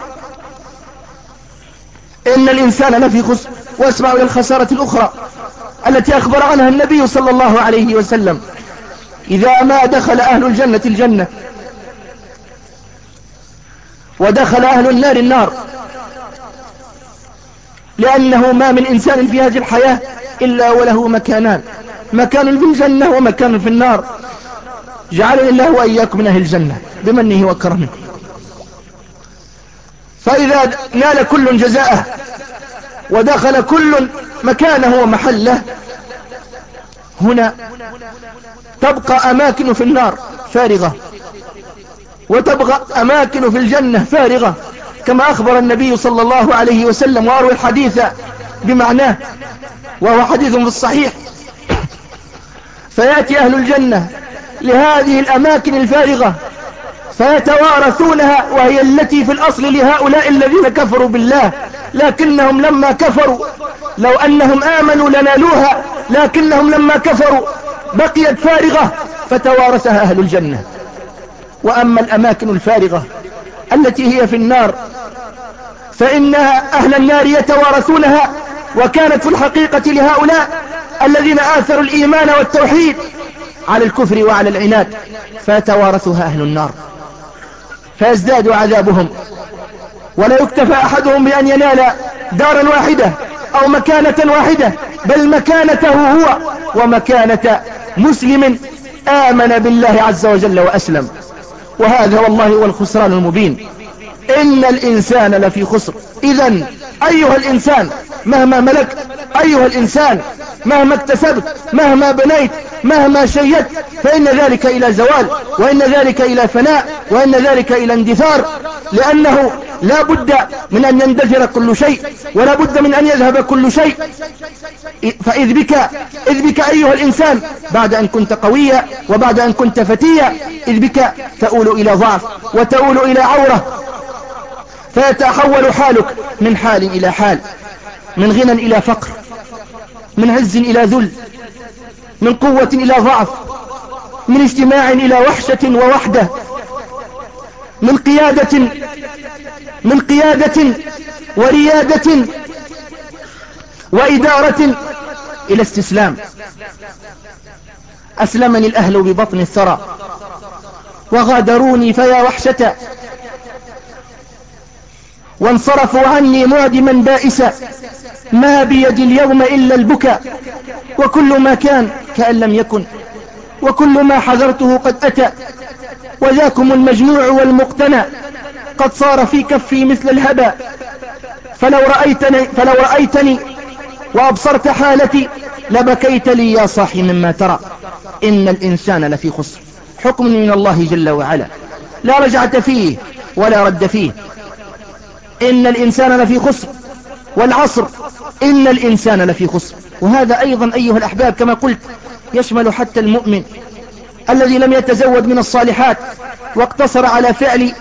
A: إن الإنسان لفي خسر. واسمعوا إلى الخسارة الأخرى التي أخبر عنها النبي صلى الله عليه وسلم: إذا ما دخل أهل الجنة الجنة ودخل أهل النار النار، لأنه ما من إنسان في هذه الحياة إلا وله مكانان، مكان في الجنة ومكان في النار. جعلني الله وإياكم من أهل الجنة بمنه وكرمه. فإذا نال كل جزاءه ودخل كل مكانه ومحله، هنا تبقى أماكن في النار فارغة وتبقى أماكن في الجنة فارغة، كما أخبر النبي صلى الله عليه وسلم، وأروي الحديث بمعناه وهو حديث في الصحيح. فيأتي أهل الجنة لهذه الأماكن الفارغة فيتوارثونها، وهي التي في الأصل لهؤلاء الذين كفروا بالله، لكنهم لما كفروا لو أنهم آمنوا لنالوها، لكنهم لما كفروا بقيت فارغة فتوارثها أهل الجنة. وأما الأماكن الفارغة التي هي في النار فإن أهل النار يتوارثونها، وكانت في الحقيقة لهؤلاء الذين آثروا الإيمان والتوحيد على الكفر وعلى العناد، فيتوارثها أهل النار فيزداد عذابهم. ولا يكتفى أحدهم بأن ينال دارا واحدة أو مكانة واحدة، بل مكانته هو ومكانة مسلم آمن بالله عز وجل وأسلم. وهذا والله هو الخسران المبين. إن الإنسان لفي خسر. إذن أيها الإنسان مهما ملكت، أيها الإنسان مهما اكتسبت، مهما بنيت، مهما شيدت، فإن ذلك إلى زوال، وإن ذلك إلى فناء، وإن ذلك إلى اندثار، لأنه لا بد من أن يندثر كل شيء، ولا بد من أن يذهب كل شيء. فإذ بك, إذ بك أيها الإنسان بعد أن كنت قويا وبعد أن كنت فتيا، إذ بك تؤول إلى ضعف وتؤول إلى عورة، فيتحول حالك من حال إلى حال، من غنى إلى فقر، من عز إلى ذل، من قوة إلى ضعف، من اجتماع إلى وحشة ووحدة، من قيادة من قيادة وريادة وإدارة إلى استسلام. أسلمني الأهل ببطن الثرى وغادروني فيا وحشة، وانصرفوا عني معدما بائسا، ما بيدي اليوم إلا البكاء، وكل ما كان كأن لم يكن، وكل ما حذرته قد أتى، وذاكم المجموع والمقتنى قد صار في كفي مثل الهبى. فلو رأيتني, فلو رأيتني وأبصرت حالتي لبكيت لي يا صاحي مما ترى. إن الإنسان لفي خسر. حكم من الله جل وعلا لا رجعة فيه ولا رد فيه. إن الإنسان لفي خسر، والعصر إن الإنسان لفي خسر. وهذا أيضا أيها الأحباب كما قلت يشمل حتى المؤمن الذي لم يتزود من الصالحات واقتصر على فعل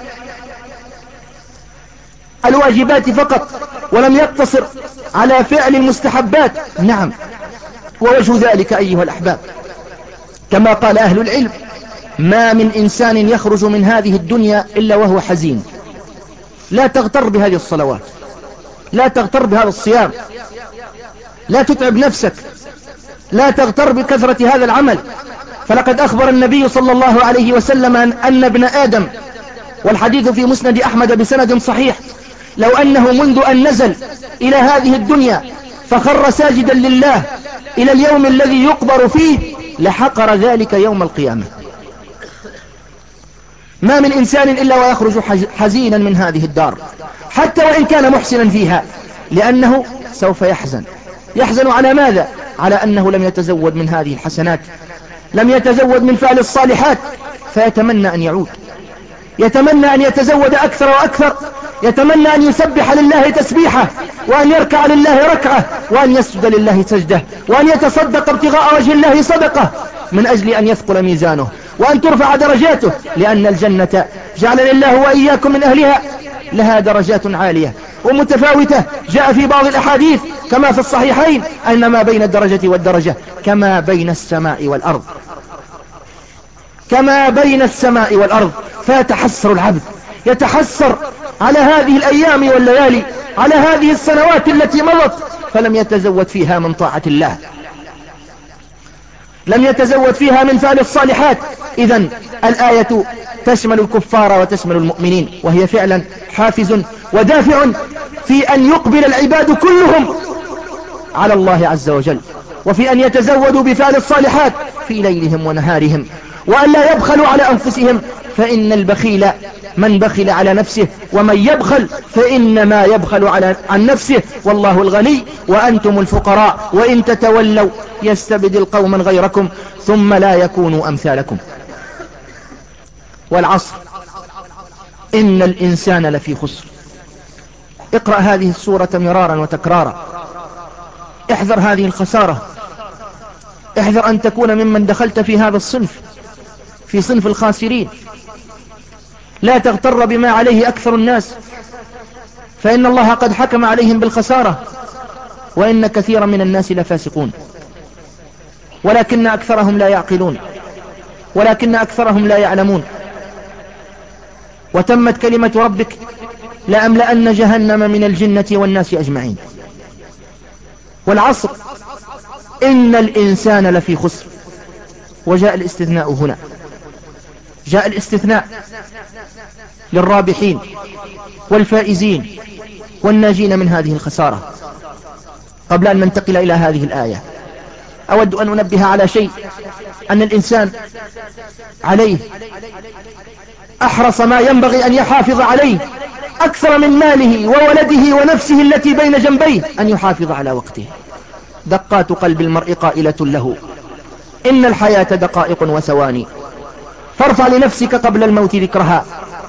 A: الواجبات فقط، ولم يقتصر على فعل المستحبات. نعم، ووجه ذلك أيها الأحباب كما قال أهل العلم: ما من إنسان يخرج من هذه الدنيا إلا وهو حزين. لا تغتر بهذه الصلوات، لا تغتر بهذا الصيام، لا تتعب نفسك، لا تغتر بكثرة هذا العمل. فلقد أخبر النبي صلى الله عليه وسلم أن ابن آدم، والحديث في مسند أحمد بسند صحيح، لو أنه منذ أن نزل إلى هذه الدنيا فخر ساجدا لله إلى اليوم الذي يقبر فيه لحقر ذلك يوم القيامة. ما من إنسان إلا ويخرج حزينا من هذه الدار حتى وإن كان محسنا فيها، لأنه سوف يحزن. يحزن على ماذا؟ على أنه لم يتزود من هذه الحسنات، لم يتزود من فعل الصالحات، فيتمنى أن يعود، يتمنى أن يتزود أكثر وأكثر، يتمنى أن يسبح لله تسبيحة، وأن يركع لله ركعة، وأن يسجد لله سجدة، وأن يتصدق ابتغاء وجه الله صدقة من أجل أن يثقل ميزانه وأن ترفع درجاته، لأن الجنة جعلني الله وإياكم من أهلها لها درجات عالية ومتفاوتة. جاء في بعض الأحاديث كما في الصحيحين أن ما بين الدرجة والدرجة كما بين السماء والأرض، كما بين السماء والأرض. فيتحسر العبد، يتحسر على هذه الأيام والليالي، على هذه السنوات التي مضت فلم يتزود فيها من طاعة الله، لم يتزود فيها من فعل الصالحات. إذن الآية تشمل الكفار وتشمل المؤمنين، وهي فعلا حافز ودافع في أن يقبل العباد كلهم على الله عز وجل، وفي أن يتزودوا بفعل الصالحات في ليلهم ونهارهم، وأن لا يبخلوا على أنفسهم، فإن البخيل من بخل على نفسه، ومن يبخل فإنما يبخل على عن نفسه، والله الغني وأنتم الفقراء وإن تتولوا يستبدل قوما غيركم ثم لا يكونوا أمثالكم. والعصر إن الإنسان لفي خسر. اقرأ هذه السورة مرارا وتكرارا، احذر هذه الخسارة، احذر أن تكون ممن دخلت في هذا الصنف، في صنف الخاسرين. لا تغتر بما عليه أكثر الناس، فإن الله قد حكم عليهم بالخسارة، وإن كثيرا من الناس لفاسقون، ولكن أكثرهم لا يعقلون، ولكن أكثرهم لا يعلمون. وتمت كلمة ربك لأملأن جهنم من الجنة والناس أجمعين. والعصر إن الإنسان لفي خسر. وجاء الاستثناء هنا، جاء الاستثناء للرابحين والفائزين والناجين من هذه الخسارة. قبل أن ننتقل إلى هذه الآية أود أن أنبه على شيء، أن الإنسان عليه أحرص ما ينبغي أن يحافظ عليه أكثر من ماله وولده ونفسه التي بين جنبيه، أن يحافظ على وقته. دقات قلب المرء قائلة له إن الحياة دقائق وثواني، فارفع لنفسك قبل الموت ذكرها،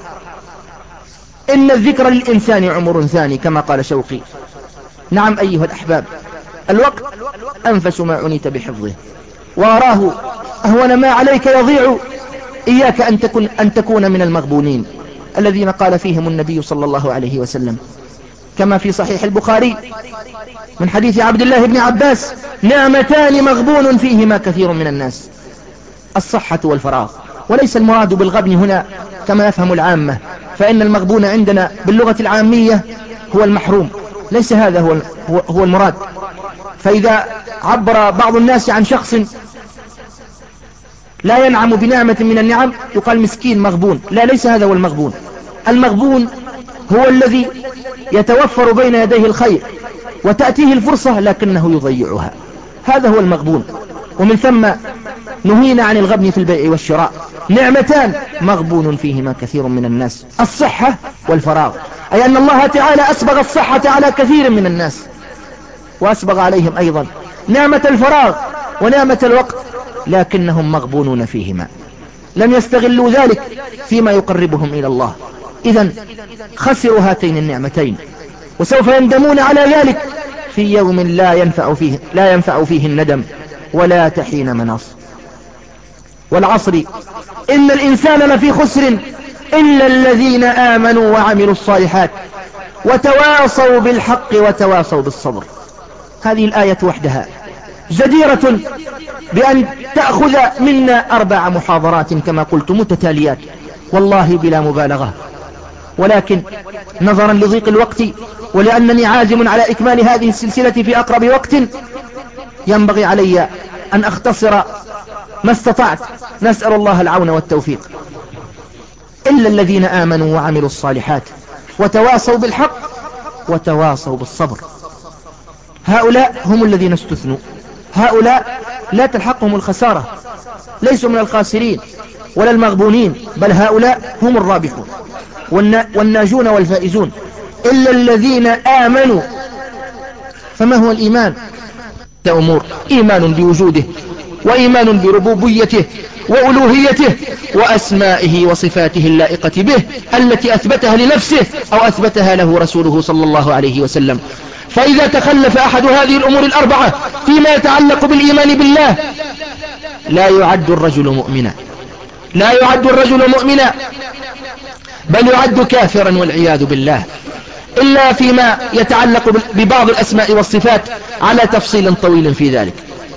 A: إن الذكر للإنسان عمر ثاني، كما قال شوقي. نعم أيها الأحباب، الوقت أنفس ما عنيت بحفظه، واراه أهون ما عليك يضيع. إياك أن تكون, أن تكون من المغبونين الذين قال فيهم النبي صلى الله عليه وسلم كما في صحيح البخاري من حديث عبد الله بن عباس: نعمتان مغبون فيهما كثير من الناس، الصحة والفراغ. وليس المراد بالغبن هنا كما يفهم العامة، فإن المغبون عندنا باللغة العامية هو المحروم، ليس هذا هو, هو المراد. فإذا عبر بعض الناس عن شخص لا ينعم بنعمة من النعم يقال مسكين مغبون، لا، ليس هذا هو المغبون. المغبون هو الذي يتوفر بين يديه الخير وتأتيه الفرصة لكنه يضيعها، هذا هو المغبون. ومن ثم نهينا عن الغبن في البيع والشراء. نعمتان مغبون فيهما كثير من الناس، الصحة والفراغ، أي أن الله تعالى أسبغ الصحة على كثير من الناس، وأسبغ عليهم أيضا نعمة الفراغ ونعمة الوقت، لكنهم مغبونون فيهما، لم يستغلوا ذلك فيما يقربهم إلى الله. إذن خسروا هاتين النعمتين، وسوف يندمون على ذلك في يوم لا ينفع فيه, لا ينفع فيه الندم ولا تحين مناص. والعصر إن الإنسان لفي خسر إلا الذين آمنوا وعملوا الصالحات وتواصوا بالحق وتواصوا بالصبر. هذه الآية وحدها جديرة بأن تأخذ منا أربع محاضرات كما قلت متتاليات، والله بلا مبالغة، ولكن نظرا لضيق الوقت ولأنني عازم على إكمال هذه السلسلة في أقرب وقت ينبغي علي أن أختصر ما استطعت. نسأل الله العون والتوفيق. إلا الذين آمنوا وعملوا الصالحات وتواصوا بالحق وتواصوا بالصبر. هؤلاء هم الذين استثنوا، هؤلاء لا تلحقهم الخسارة، ليسوا من الخاسرين ولا المغبونين، بل هؤلاء هم الرابحون والناجون والفائزون، إلا الذين آمنوا. فما هو الإيمان؟ أمور: إيمان بوجوده، وإيمان بربوبيته وألوهيته وأسمائه وصفاته اللائقة به التي أثبتها لنفسه أو أثبتها له رسوله صلى الله عليه وسلم. فإذا تخلف أحد هذه الأمور الأربعة فيما يتعلق بالإيمان بالله لا يعد الرجل مؤمنا، لا يعد الرجل مؤمنا، بل يعد كافرا والعياذ بالله، إلا فيما يتعلق ببعض الأسماء والصفات على تفصيل طويل في ذلك.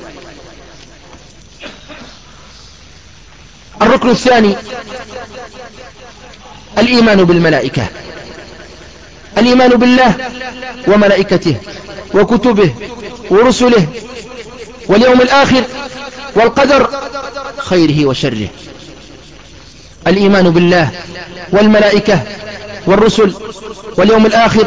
A: الركن الثاني الإيمان بالملائكة، الإيمان بالله وملائكته وكتبه ورسله واليوم الآخر والقدر خيره وشره. الإيمان بالله والملائكة والرسل واليوم الآخر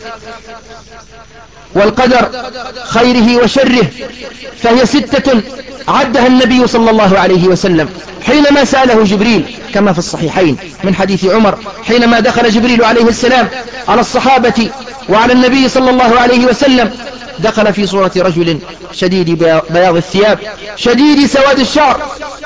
A: والقدر خيره وشره، فهي ستة عدها النبي صلى الله عليه وسلم حينما سأله جبريل كما في الصحيحين من حديث عمر، حينما دخل جبريل عليه السلام على الصحابة وعلى النبي صلى الله عليه وسلم، دخل في صورة رجل شديد بياض الثياب شديد سواد الشعر،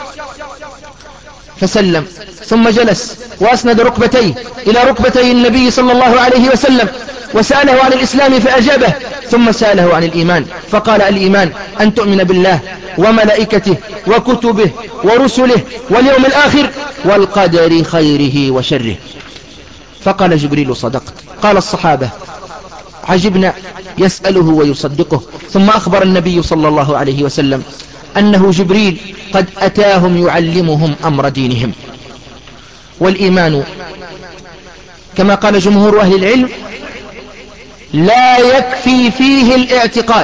A: فسلم ثم جلس وأسند ركبتيه إلى ركبتي النبي صلى الله عليه وسلم وسأله عن الإسلام فأجابه، ثم سأله عن الإيمان فقال: الإيمان أن تؤمن بالله وملائكته وكتبه ورسله واليوم الآخر والقدر خيره وشره. فقال جبريل: صدقت. قال الصحابة: عجبنا، يسأله ويصدقه. ثم أخبر النبي صلى الله عليه وسلم أنه جبريل قد أتاهم يعلمهم أمر دينهم. والإيمان كما قال جمهور أهل العلم لا يكفي فيه الاعتقاد،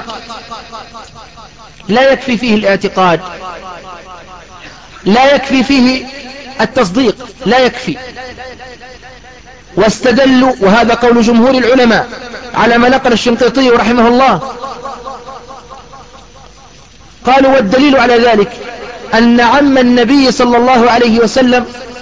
A: لا يكفي فيه الاعتقاد، لا يكفي فيه التصديق، لا يكفي. واستدلوا، وهذا قول جمهور العلماء على ما نقل الشنقيطي رحمه الله، قالوا: والدليل على ذلك أن عم النبي صلى الله عليه وسلم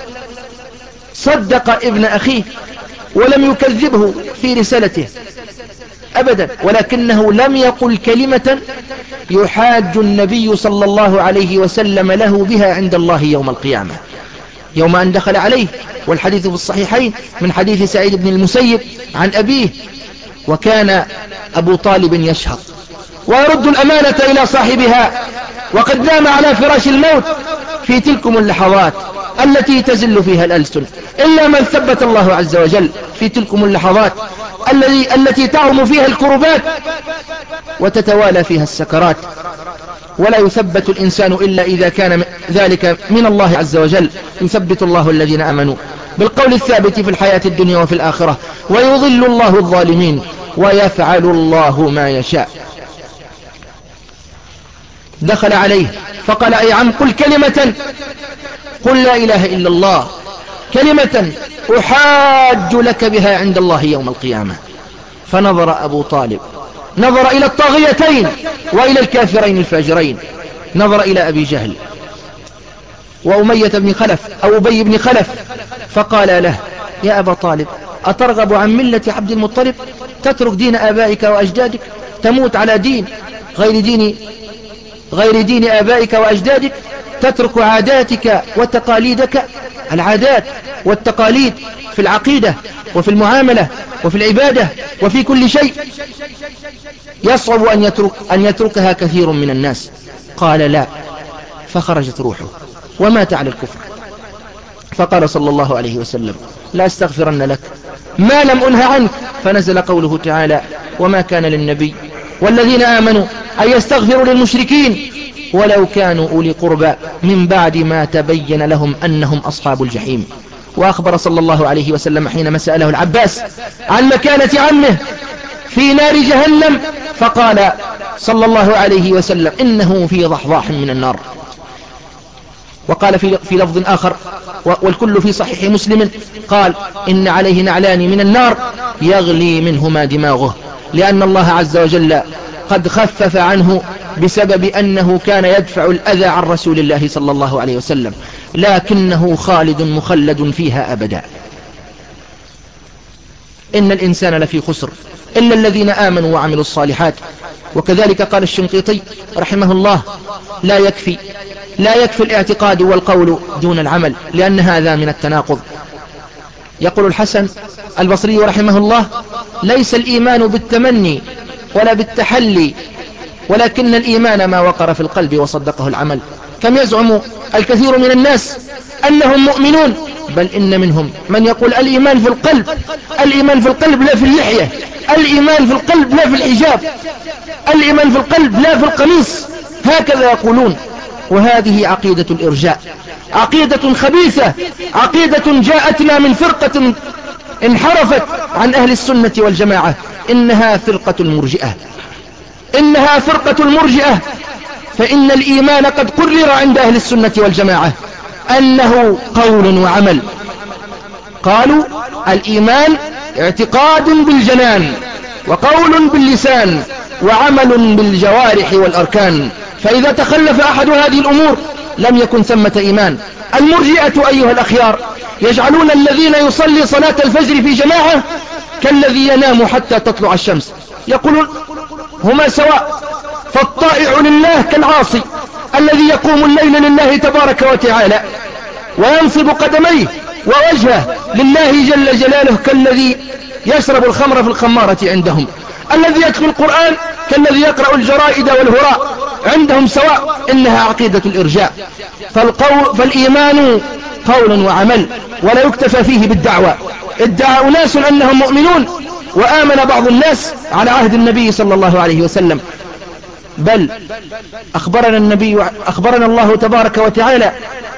A: صدق ابن أخيه ولم يكذبه في رسالته أبدا، ولكنه لم يقل كلمة يحاج النبي صلى الله عليه وسلم له بها عند الله يوم القيامة، يوم أن دخل عليه، والحديث في الصحيحين من حديث سعيد بن المسيب عن أبيه: وكان أبو طالب يشهد ويرد الأمانة إلى صاحبها وقد نام على فراش الموت في تلكم اللحظات التي تزل فيها الألسن، إلا من ثبت الله عز وجل في تلكم اللحظات التي التي تعم فيها الكربات وتتوالى فيها السكرات، ولا يثبت الإنسان إلا إذا كان ذلك من الله عز وجل. يثبت الله الذين آمنوا بالقول الثابت في الحياة الدنيا وفي الآخرة، ويضل الله الظالمين ويفعل الله ما يشاء. دخل عليه فقال: أي عم، قل كلمة، قل لا إله إلا الله، كلمة أحاج لك بها عند الله يوم القيامة. فنظر أبو طالب، نظر إلى الطاغيتين وإلى الكافرين الفاجرين، نظر إلى أبي جهل وأمية بن خلف أو أبي بن خلف، فقال له: يا أبا طالب، أترغب عن ملة عبد المطلب؟ تترك دين آبائك وأجدادك، تموت على دين غير دين غير دين آبائك وأجدادك، تترك عاداتك وتقاليدك، العادات والتقاليد في العقيدة وفي المعاملة وفي العبادة وفي كل شيء يصعب أن يترك أن يتركها كثير من الناس. قال: لا. فخرجت روحه ومات على الكفر. فقال صلى الله عليه وسلم: لا استغفرن لك ما لم أنه عنك. فنزل قوله تعالى: وما كان للنبي والذين آمنوا أن يستغفروا للمشركين ولو كانوا أولي قربى من بعد ما تبين لهم أنهم أصحاب الجحيم. وأخبر صلى الله عليه وسلم حينما سأله العباس عن مكانة عمه في نار جهنم، فقال صلى الله عليه وسلم: إنه في ضحضاح من النار. وقال في في لفظ آخر والكل في صحيح مسلم، قال: إن عليه نعلان من النار يغلي منهما دماغه، لأن الله عز وجل قد خفف عنه بسبب أنه كان يدفع الأذى عن رسول الله صلى الله عليه وسلم، لكنه خالد مخلد فيها أبدا. إن الإنسان لفي خسر إلا الذين آمنوا وعملوا الصالحات. وكذلك قال الشنقيطي رحمه الله: لا يكفي لا يكفي الاعتقاد والقول دون العمل، لأن هذا من التناقض. يقول الحسن البصري رحمه الله: ليس الإيمان بالتمني ولا بالتحلي، ولكن الإيمان ما وقر في القلب وصدقه العمل. كم يزعم الكثير من الناس أنهم مؤمنون، بل إن منهم من يقول الإيمان في القلب، الإيمان في القلب لا في اللحية، الإيمان في القلب لا في الحجاب، الإيمان في القلب لا في القميص، هكذا يقولون. وهذه عقيدة الإرجاء، عقيدة خبيثة، عقيدة جاءتنا من فرقة انحرفت عن أهل السنة والجماعة، إنها فرقة المرجئة، إنها فرقة المرجئة. فإن الإيمان قد قرر عند أهل السنة والجماعة أنه قول وعمل. قالوا الإيمان اعتقاد بالجنان، وقول باللسان، وعمل بالجوارح والأركان، فإذا تخلف أحد هذه الأمور لم يكن ثمة إيمان. المرجئة أيها الأخيار يجعلون الذين يصلي صلاة الفجر في جماعة كالذي ينام حتى تطلع الشمس، يقولون هما سواء، فالطائع لله كالعاصي، الذي يقوم الليل لله تبارك وتعالى وينصب قدميه ووجهه لله جل جلاله كالذي يشرب الخمر في الخمارة عندهم، الذي يتلو القرآن كالذي يقرأ الجرائد والهراء، عندهم سواء. إنها عقيدة الإرجاء. فالقول فالإيمان قول وعمل، ولا يكتفى فيه بالدعوة. ادعى أناس أنهم مؤمنون وآمن بعض الناس على عهد النبي صلى الله عليه وسلم، بل أخبرنا النبي أخبرنا الله تبارك وتعالى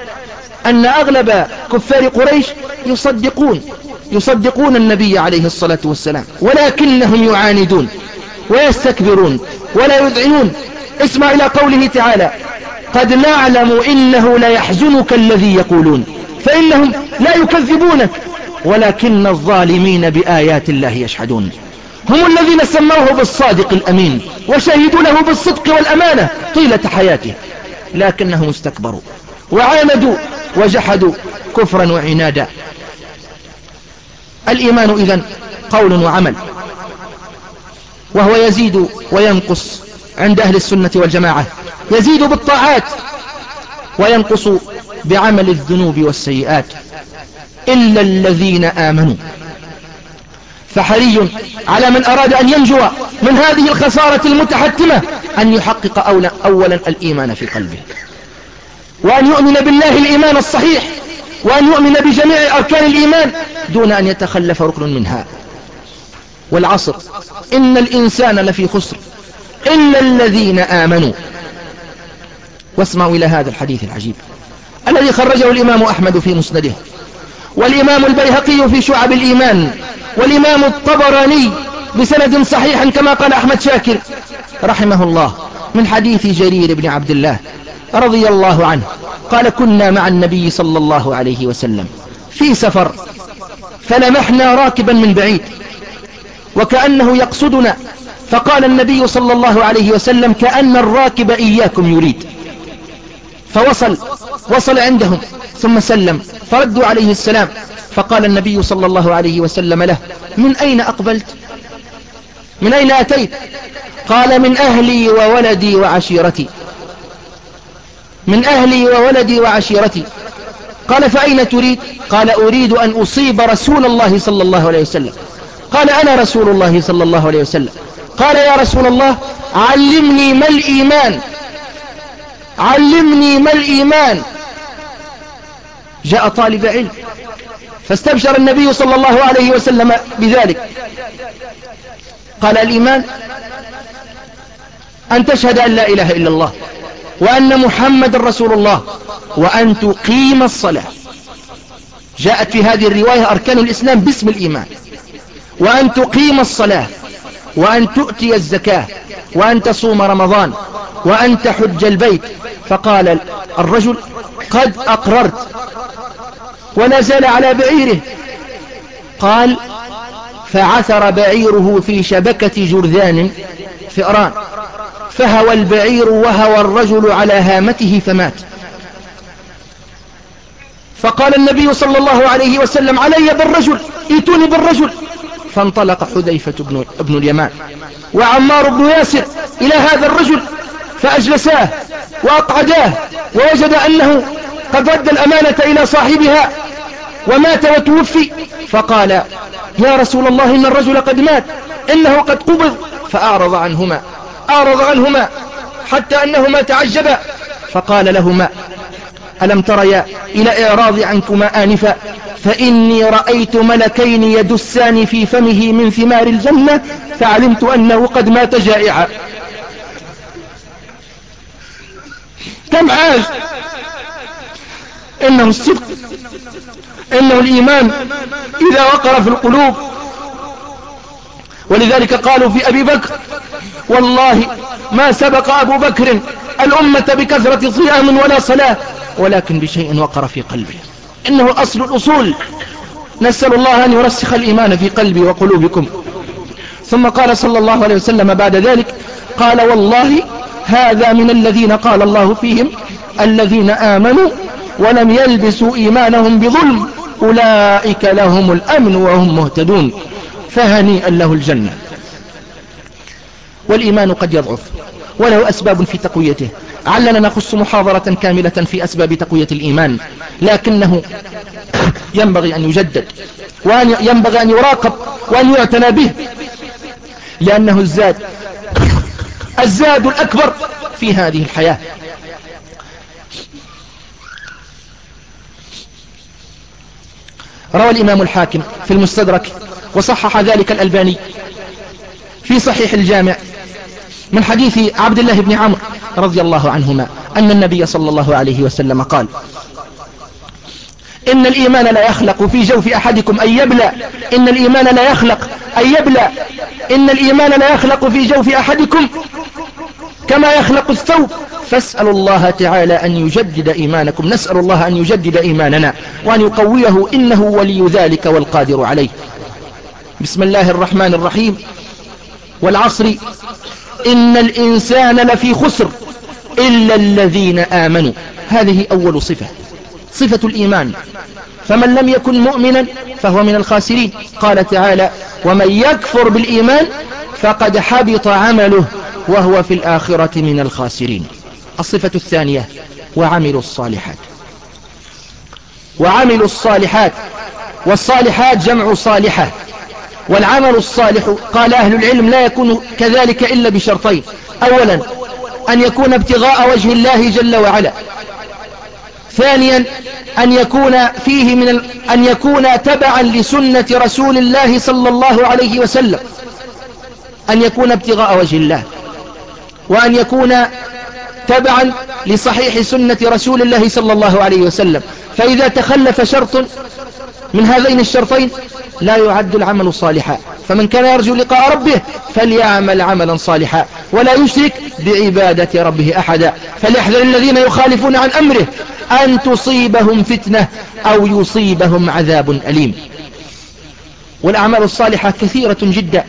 A: أن أغلب كفار قريش يصدقون يصدقون النبي عليه الصلاة والسلام، ولكنهم يعاندون ويستكبرون ولا يذعنون. اسمع إلى قوله تعالى: قد نعلم إنه ليحزنك الذي يقولون، فإنهم لا يكذبونك ولكن الظالمين بآيات الله يشهدون. هم الذين سموه بالصادق الأمين وشهدوا له بالصدق والأمانة طيلة حياته، لكنهم استكبروا وعاندوا وجحدوا كفرا وعنادا. الإيمان إذن قول وعمل، وهو يزيد وينقص عند أهل السنة والجماعة، يزيد بالطاعات وينقص بعمل الذنوب والسيئات، إلا الذين آمنوا. فحري على من أراد أن ينجو من هذه الخسارة المتحتمة أن يحقق أولا, أولا الإيمان في قلبه، وأن يؤمن بالله الإيمان الصحيح، وأن يؤمن بجميع أركان الإيمان دون أن يتخلف ركن منها. والعصر إن الإنسان لفي خسر إلا الذين آمنوا. واسمعوا إلى هذا الحديث العجيب الذي خرجه الإمام أحمد في مسنده، والإمام البيهقي في شعب الإيمان، والإمام الطبراني بسند صحيح كما قال أحمد شاكر رحمه الله، من حديث جرير بن عبد الله رضي الله عنه قال: كنا مع النبي صلى الله عليه وسلم في سفر، فلمحنا راكبا من بعيد وكأنه يقصدنا، فقال النبي صلى الله عليه وسلم: كأن الراكب إياكم يريد. فوصل وصل عندهم ثم سلم، فردوا عليه السلام، فقال النبي صلى الله عليه وسلم له: من أين أقبلت؟ من أين أتيت؟ قال: من أهلي وولدي وعشيرتي. من أهلي وولدي وعشيرتي. قال: فأين تريد؟ قال: أريد أن أصيب رسول الله صلى الله عليه وسلم. قال: أنا رسول الله صلى الله عليه وسلم. قال: يا رسول الله علمني ما الإيمان، علمني ما الإيمان. جاء طالب علم فاستبشر النبي صلى الله عليه وسلم بذلك. قال: الإيمان أن تشهد أن لا إله إلا الله وأن محمد رسول الله وأن تقيم الصلاة. جاءت في هذه الرواية أركان الإسلام باسم الإيمان: وأن تقيم الصلاة، وأن تؤتي الزكاة، وأن تصوم رمضان، وأن تحج البيت. فقال الرجل: قد أقررت، ولا زال على بعيره. قال: فعثر بعيره في شبكة جرذان فئران، فهوى البعير وهوى الرجل على هامته فمات. فقال النبي صلى الله عليه وسلم: علي بالرجل، ائتوني بالرجل. فانطلق حذيفة بن, بن اليمان وعمار بن ياسر إلى هذا الرجل فأجلساه وأقعداه، ووجد أنه قد رد الأمانة إلى صاحبها ومات وتوفي، فقال: يا رسول الله، إن الرجل قد مات، إنه قد قبض. فأعرض عنهما أعرض عنهما حتى أنهما تعجبا، فقال لهما: ألم تريا إلى إعراض عنكما آنفا، فإني رأيت ملكين يدسان في فمه من ثمار الجنة، فعلمت أنه قد مات جائعا. كم عاش؟ إنه الصدق، إنه الإيمان إذا وقر في القلوب. ولذلك قالوا في أبي بكر: والله ما سبق أبو بكر الأمة بكثرة صيام ولا صلاة، ولكن بشيء وقر في قلبه، إنه أصل الأصول. نسأل الله أن يرسخ الإيمان في قلبي وقلوبكم. ثم قال صلى الله عليه وسلم بعد ذلك، قال: والله هذا من الذين قال الله فيهم: الذين آمنوا ولم يلبسوا إيمانهم بظلم أولئك لهم الأمن وهم مهتدون، فهنيئا له الجنة. والإيمان قد يضعف وله أسباب في تقويته، علنا نخص محاضرة كاملة في أسباب تقوية الإيمان، لكنه ينبغي أن يجدد وينبغي أن يراقب وأن يعتنى به، لأنه الزاد الزاد الأكبر في هذه الحياة. روى الإمام الحاكم في المستدرك وصحح ذلك الألباني في صحيح الجامع من حديث عبد الله بن عمرو رضي الله عنهما أن النبي صلى الله عليه وسلم قال: إن الإيمان لا يخلق في جوف أحدكم أن يبلى إن الإيمان لا يخلق أن يبلى إن الإيمان لا يخلق في جوف أحدكم كما يخلق الثوب، فاسألوا الله تعالى أن يجدد إيمانكم. نسأل الله أن يجدد إيماننا وأن يقويه، إنه ولي ذلك والقادر عليه. بسم الله الرحمن الرحيم. والعصر إن الإنسان لفي خسر إلا الذين آمنوا. هذه أول صفة، صفة الإيمان. فمن لم يكن مؤمنا فهو من الخاسرين. قال تعالى: ومن يكفر بالإيمان فقد حبط عمله وهو في الآخرة من الخاسرين. الصفة الثانية: وعملوا الصالحات. وعملوا الصالحات، والصالحات جمع صالحة. والعمل الصالح قال أهل العلم لا يكون كذلك إلا بشرطين: أولا أن يكون ابتغاء وجه الله جل وعلا، ثانيا أن يكون فيه من ال... أن يكون تبعا لسنة رسول الله صلى الله عليه وسلم، أن يكون ابتغاء وجه الله، وأن يكون تبعا لصحيح سنة رسول الله صلى الله عليه وسلم. فإذا تخلف شرط من هذين الشرطين لا يعد العمل صالحا. فمن كان يرجو لقاء ربه فليعمل عملا صالحا ولا يشرك بعبادة ربه أحدا. فليحذر الذين يخالفون عن أمره أن تصيبهم فتنة أو يصيبهم عذاب أليم. والأعمال الصالحة كثيرة جدا،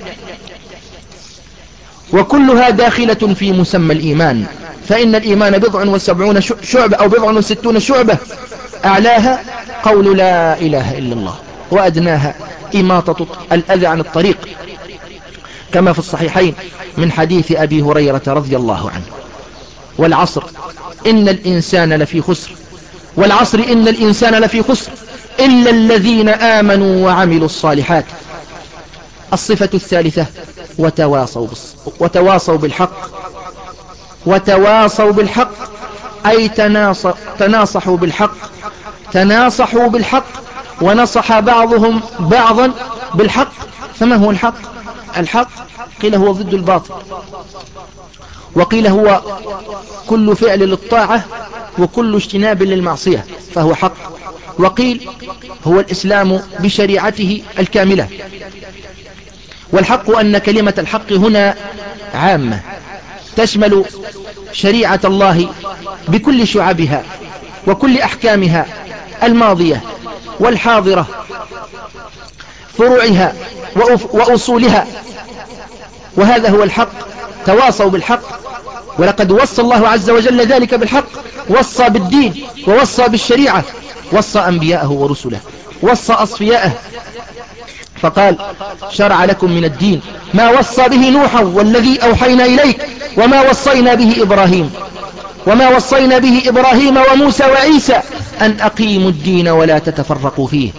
A: وكلها داخلة في مسمى الإيمان. فإن الإيمان بضع وسبعون شعبة أو بضع وستون شعبة، أعلاها قول لا إله إلا الله، وأدناها إماطة الأذى عن الطريق، كما في الصحيحين من حديث أبي هريرة رضي الله عنه. والعصر إن الإنسان لفي خسر والعصر إن الإنسان لفي خسر إلا الذين آمنوا وعملوا الصالحات. الصفة الثالثة: وتواصوا, وتواصوا بالحق. وتواصوا بالحق أي تناص... تناصحوا بالحق تناصحوا بالحق ونصح بعضهم بعضا بالحق. فما هو الحق؟ الحق قيل هو ضد الباطل، وقيل هو كل فعل للطاعة وكل اجتناب للمعصية فهو حق، وقيل هو الإسلام بشريعته الكاملة. والحق أن كلمة الحق هنا عامة تشمل شريعة الله بكل شعبها وكل أحكامها الماضية والحاضرة. فروعها وأصولها، وهذا هو الحق. تواصوا بالحق، ولقد وصى الله عز وجل ذلك بالحق، وصى بالدين ووصى بالشريعة، وصى أنبياءه ورسله، وصى أصفياءه، فقال شرع لكم من الدين ما وصى به نوحا والذي أوحينا إليك وما وصينا به إبراهيم وما وصينا به إبراهيم وموسى وعيسى أن أقيموا الدين ولا تتفرقوا فيه.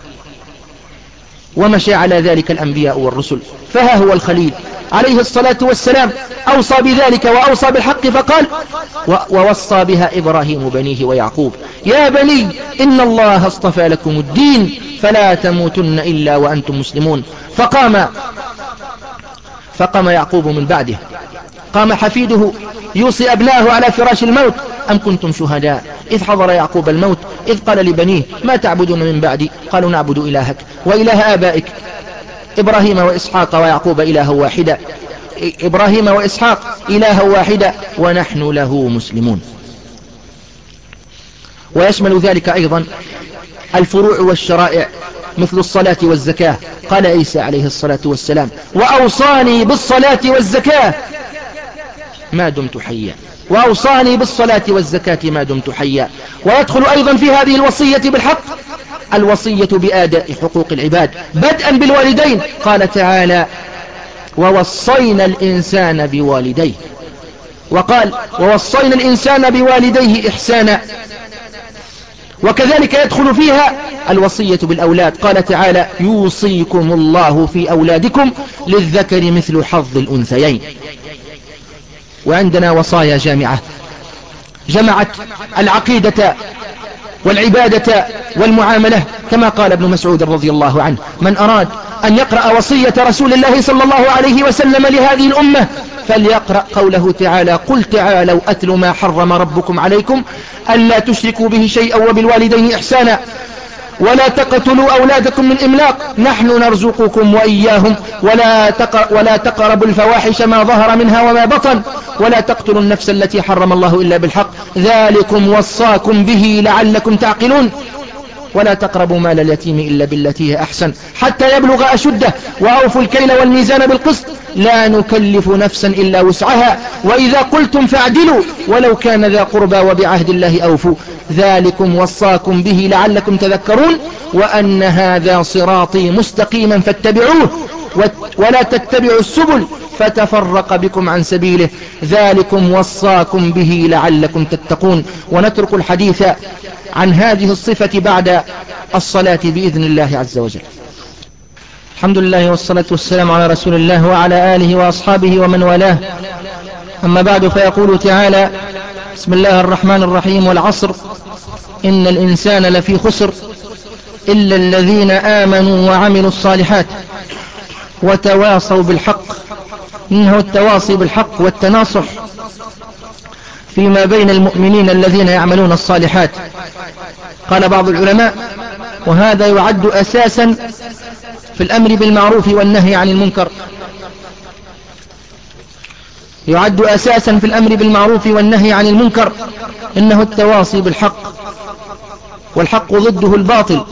A: ومشى على ذلك الأنبياء والرسل. فها هو الخليل عليه الصلاة والسلام أوصى بذلك وأوصى بالحق، فقال ووصى بها إبراهيم بنيه ويعقوب يا بني إن الله اصطفى لكم الدين فلا تموتن إلا وأنتم مسلمون. فقام فقام يعقوب من بعده، قام حفيده يوصي أبناه على فراش الموت أم كنتم شهداء إذ حضر يعقوب الموت إذ قال لبنيه ما تعبدون من بعدي قالوا نعبد إلهك وإله آبائك إبراهيم وإسحاق ويعقوب إله واحدا إبراهيم وإسحاق إله واحدا ونحن له مسلمون. ويشمل ذلك أيضا الفروع والشرائع مثل الصلاة والزكاة. قال عيسى عليه الصلاة والسلام وأوصاني بالصلاة والزكاة ما دمت حيا، وأوصاني بالصلاة والزكاة ما دمت حيا. ويدخل أيضا في هذه الوصية بالحق الوصية بأداء حقوق العباد بدءا بالوالدين. قال تعالى ووصينا الإنسان بوالديه، وقال ووصينا الإنسان بوالديه إحسانا. وكذلك يدخل فيها الوصية بالأولاد. قال تعالى يوصيكم الله في أولادكم للذكر مثل حظ الأنثيين. وعندنا وصايا جامعة جمعت العقيدة والعبادة والمعاملة، كما قال ابن مسعود رضي الله عنه من أراد أن يقرأ وصية رسول الله صلى الله عليه وسلم لهذه الأمة فليقرأ قوله تعالى قل تعالوا أتل ما حرم ربكم عليكم ألا تشركوا به شيئا وبالوالدين إحسانا ولا تقتلوا أولادكم من إملاق نحن نرزقكم وإياهم ولا, تق... ولا تقربوا الفواحش ما ظهر منها وما بطن ولا تقتلوا النفس التي حرم الله إلا بالحق ذلكم وصاكم به لعلكم تعقلون ولا تقربوا مال اليتيم إلا بالتي هي أحسن حتى يبلغ أشده وأوفوا الكيل والميزان بالقسط لا نكلف نفسا إلا وسعها وإذا قلتم فاعدلوا ولو كان ذا قربى وبعهد الله أوفوا ذلكم وصاكم به لعلكم تذكرون وأن هذا صراطي مستقيما فاتبعوه ولا تتبعوا السبل فتفرق بكم عن سبيله ذلكم وصاكم به لعلكم تتقون. ونترك الحديث عن هذه الصفة بعد الصلاة بإذن الله عز وجل. الحمد لله والصلاة والسلام على رسول الله وعلى آله وأصحابه ومن والاه. أما بعد فيقول تعالى بسم الله الرحمن الرحيم والعصر إن الإنسان لفي خسر إلا الذين آمنوا وعملوا الصالحات وتواصوا بالحق. إنه التواصي بالحق والتناصح فيما بين المؤمنين الذين يعملون الصالحات. قال بعض العلماء وهذا يعد أساسا في الأمر بالمعروف والنهي عن المنكر يعد أساسا في الأمر بالمعروف والنهي عن المنكر إنه التواصي بالحق والحق ضده الباطل.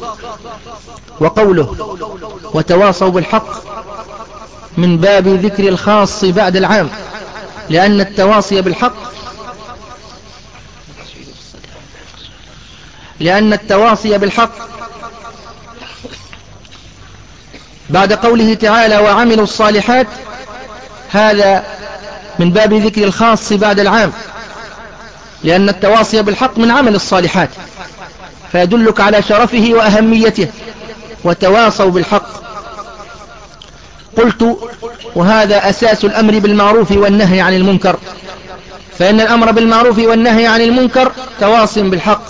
A: وقوله وتواصوا بالحق من باب ذكر الخاص بعد العام لأن التواصي بالحق لأن التواصي بالحق بعد قوله تعالى وعملوا الصالحات هذا من باب ذكر الخاص بعد العام لأن التواصي بالحق من عمل الصالحات فيدلك على شرفه وأهميته. وتواصوا بالحق قلت وهذا أساس الأمر بالمعروف والنهي عن المنكر فإن الأمر بالمعروف والنهي عن المنكر تواصي بالحق.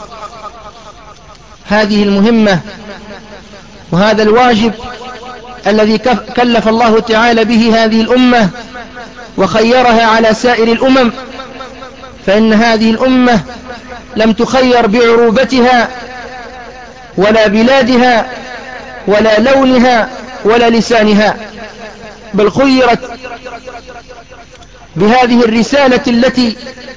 A: هذه المهمة وهذا الواجب الذي كلف الله تعالى به هذه الأمة وخيرها على سائر الأمم فإن هذه الأمة لم تخير بعروبتها ولا بلادها ولا لونها ولا لسانها بل خيرت بهذه الرسالة التي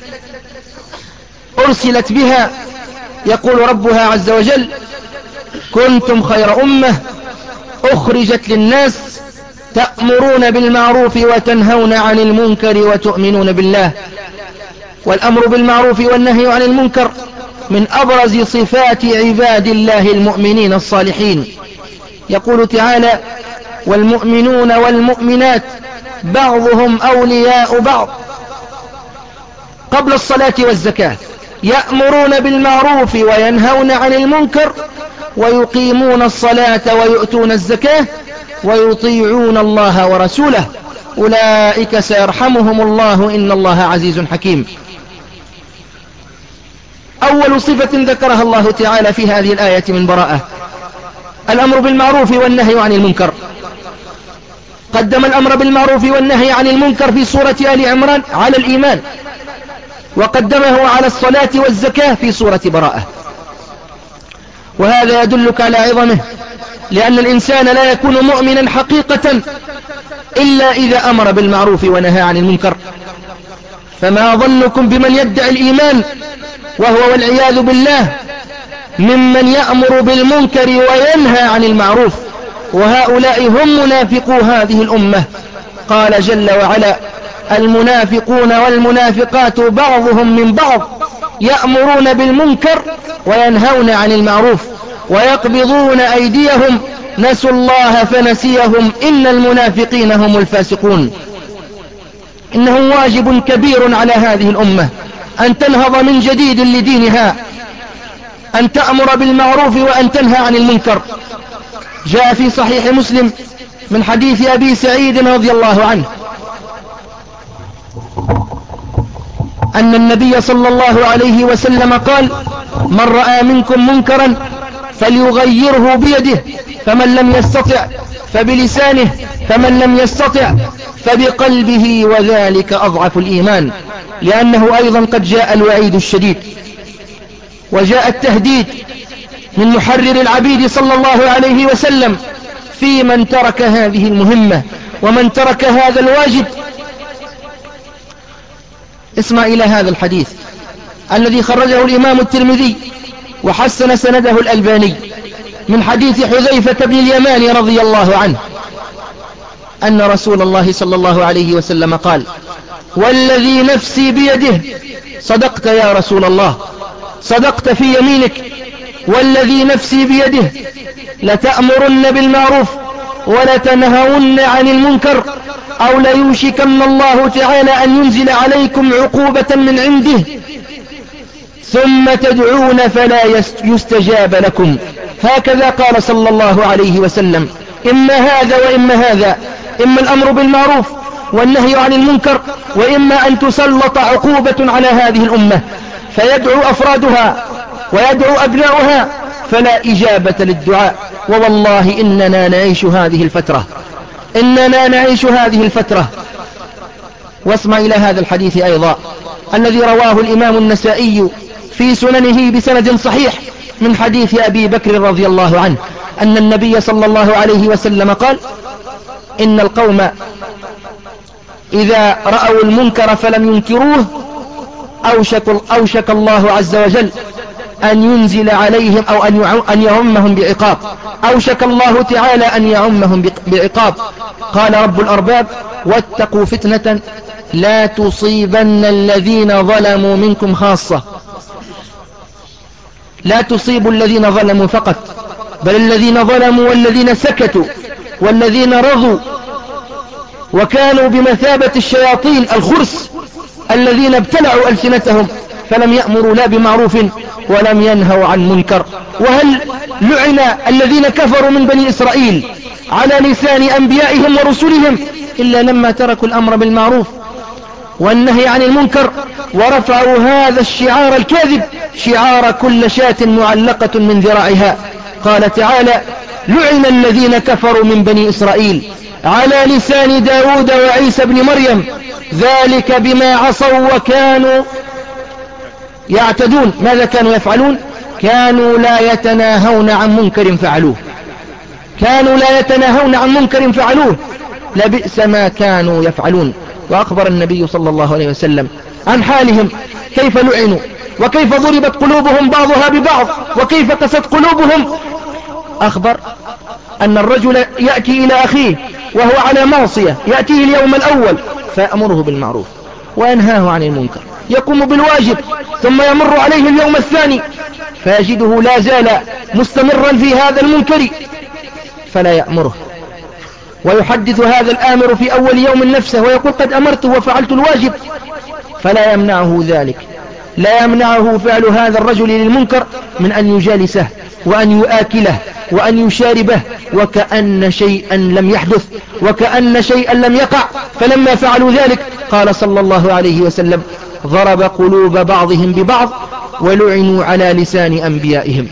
A: أرسلت بها. يقول ربها عز وجل كنتم خير أمة أخرجت للناس تأمرون بالمعروف وتنهون عن المنكر وتؤمنون بالله. والأمر بالمعروف والنهي عن المنكر من أبرز صفات عباد الله المؤمنين الصالحين. يقول تعالى: والمؤمنون والمؤمنات بعضهم أولياء بعض قبل الصلاة والزكاة يأمرون بالمعروف وينهون عن المنكر ويقيمون الصلاة ويؤتون الزكاة ويطيعون الله ورسوله أولئك سيرحمهم الله إن الله عزيز حكيم. أول صفة ذكرها الله تعالى في هذه الآية من براءة الأمر بالمعروف والنهي عن المنكر. قدم الأمر بالمعروف والنهي عن المنكر في سورة آل عمران على الإيمان، وقدمه على الصلاة والزكاة في سورة براءة. وهذا يدلك على عظمه، لأن الإنسان لا يكون مؤمنا حقيقة إلا إذا أمر بالمعروف ونهى عن المنكر. فما ظنكم بمن يدعي الإيمان وهو والعياذ بالله ممن يأمر بالمنكر وينهى عن المعروف، وهؤلاء هم منافقو هذه الأمة. قال جل وعلا: المنافقون والمنافقات بعضهم من بعض يأمرون بالمنكر وينهون عن المعروف ويقبضون أيديهم نسوا الله فنسيهم إن المنافقين هم الفاسقون. إنه واجب كبير على هذه الأمة أن تنهض من جديد لدينها، أن تأمر بالمعروف وأن تنهى عن المنكر. جاء في صحيح مسلم من حديث أبي سعيد رضي الله عنه أن النبي صلى الله عليه وسلم قال: من رأى منكم منكرا فليغيره بيده، فمن لم يستطع فبلسانه، فمن لم يستطع فبقلبه، وذلك أضعف الإيمان. لأنه أيضا قد جاء الوعيد الشديد وجاء التهديد من محرر العبيد صلى الله عليه وسلم في من ترك هذه المهمة ومن ترك هذا الواجب. اسمع إلى هذا الحديث الذي خرجه الإمام الترمذي وحسن سنده الألباني من حديث حذيفة بن اليمان رضي الله عنه أن رسول الله صلى الله عليه وسلم قال: والذي نفسي بيده، صدقت يا رسول الله، صدقت في يمينك، والذي نفسي بيده لتأمرن بالمعروف ولتنهون عن المنكر أو ليوشكن الله تعالى أن ينزل عليكم عقوبة من عنده ثم تدعون فلا يستجاب لكم. هكذا قال صلى الله عليه وسلم: إما هذا وإما هذا، إما الأمر بالمعروف والنهي عن المنكر، وإما أن تسلط عقوبة على هذه الأمة فيدعو أفرادها ويدعو أبناؤها فلا إجابة للدعاء. ووالله إننا نعيش هذه الفترة، إننا نعيش هذه الفترة. واسمع إلى هذا الحديث أيضا الذي رواه الإمام النسائي في سننه بسند صحيح من حديث أبي بكر رضي الله عنه أن النبي صلى الله عليه وسلم قال: إن القوم إذا رأوا المنكر فلم ينكروه أوشك, أوشك الله عز وجل أن ينزل عليهم أو أن يعمهم بعقاب، أوشك الله تعالى أن يعمهم بعقاب. قال رب الأرباب: واتقوا فتنة لا تصيبن الذين ظلموا منكم خاصة. لا تصيب الذين ظلموا فقط، بل الذين ظلموا والذين سكتوا والذين رضوا وكانوا بمثابة الشياطين الخرس الذين ابتلعوا ألسنتهم فلم يأمروا لا بمعروف ولم ينهوا عن منكر. وهل لعن الذين كفروا من بني إسرائيل على لسان أنبيائهم ورسلهم إلا لما تركوا الأمر بالمعروف والنهي عن المنكر ورفعوا هذا الشعار الكاذب، شعار كل شاة معلقة من ذراعها. قال تعالى: لعن الذين كفروا من بني إسرائيل على لسان داود وعيسى بن مريم ذلك بما عصوا وكانوا يعتدون. ماذا كانوا يفعلون؟ كانوا لا يتناهون عن منكر فعلوه، كانوا لا يتناهون عن منكر فعلوه، لبئس ما كانوا يفعلون. وأخبر النبي صلى الله عليه وسلم عن حالهم، كيف لعنوا وكيف ضربت قلوبهم بعضها ببعض وكيف قست قلوبهم. أخبر أن الرجل يأتي إلى أخيه وهو على معصية، يأتيه اليوم الأول فيأمره بالمعروف وينهاه عن المنكر، يقوم بالواجب، ثم يمر عليه اليوم الثاني فيجده لا زال مستمرا في هذا المنكر فلا يأمره، ويحدث هذا الآمر في أول يوم نفسه ويقول قد أمرته وفعلت الواجب، فلا يمنعه ذلك، لا يمنعه فعل هذا الرجل للمنكر من أن يجالسه وأن يؤكله وأن يشاربه وكأن شيئا لم يحدث وكأن شيئا لم يقع. فلما فعلوا ذلك قال صلى الله عليه وسلم ضرب قلوب بعضهم ببعض ولعنوا على لسان أنبيائهم.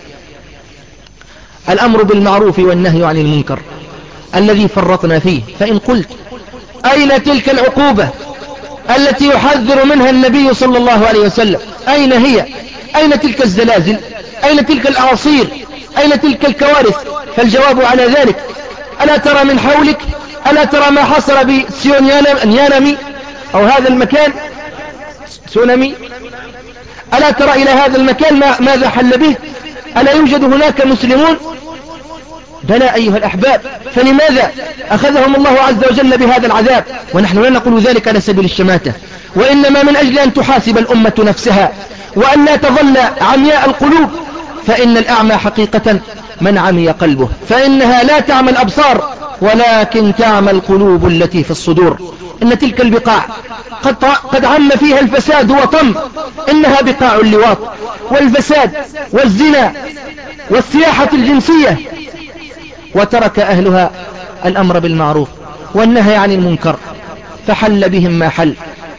A: الأمر بالمعروف والنهي عن المنكر الذي فرطنا فيه، فإن قلت أين تلك العقوبة التي يحذر منها النبي صلى الله عليه وسلم؟ أين هي؟ أين تلك الزلازل؟ أين تلك الأعاصير؟ أين تلك الكوارث؟ فالجواب على ذلك ألا ترى من حولك؟ ألا ترى ما حصل بسيونيانامي أو هذا المكان سونامي؟ ألا ترى إلى هذا المكان ما ماذا حل به؟ ألا يوجد هناك مسلمون؟ بلى أيها الأحباب، فلماذا أخذهم الله عز وجل بهذا العذاب؟ ونحن لا نقول ذلك على سبيل الشماتة، وإنما من أجل أن تحاسب الأمة نفسها وأن لا تظل عمياء القلوب، فإن الأعمى حقيقة من عمي قلبه، فإنها لا تعمى الأبصار ولكن تعمى القلوب التي في الصدور. إن تلك البقاع قد, قد عم فيها الفساد وطم، إنها بقاع اللواط والفساد والزنا والسياحة الجنسية، وترك أهلها الأمر بالمعروف والنهي عن المنكر فحل بهم ما حل،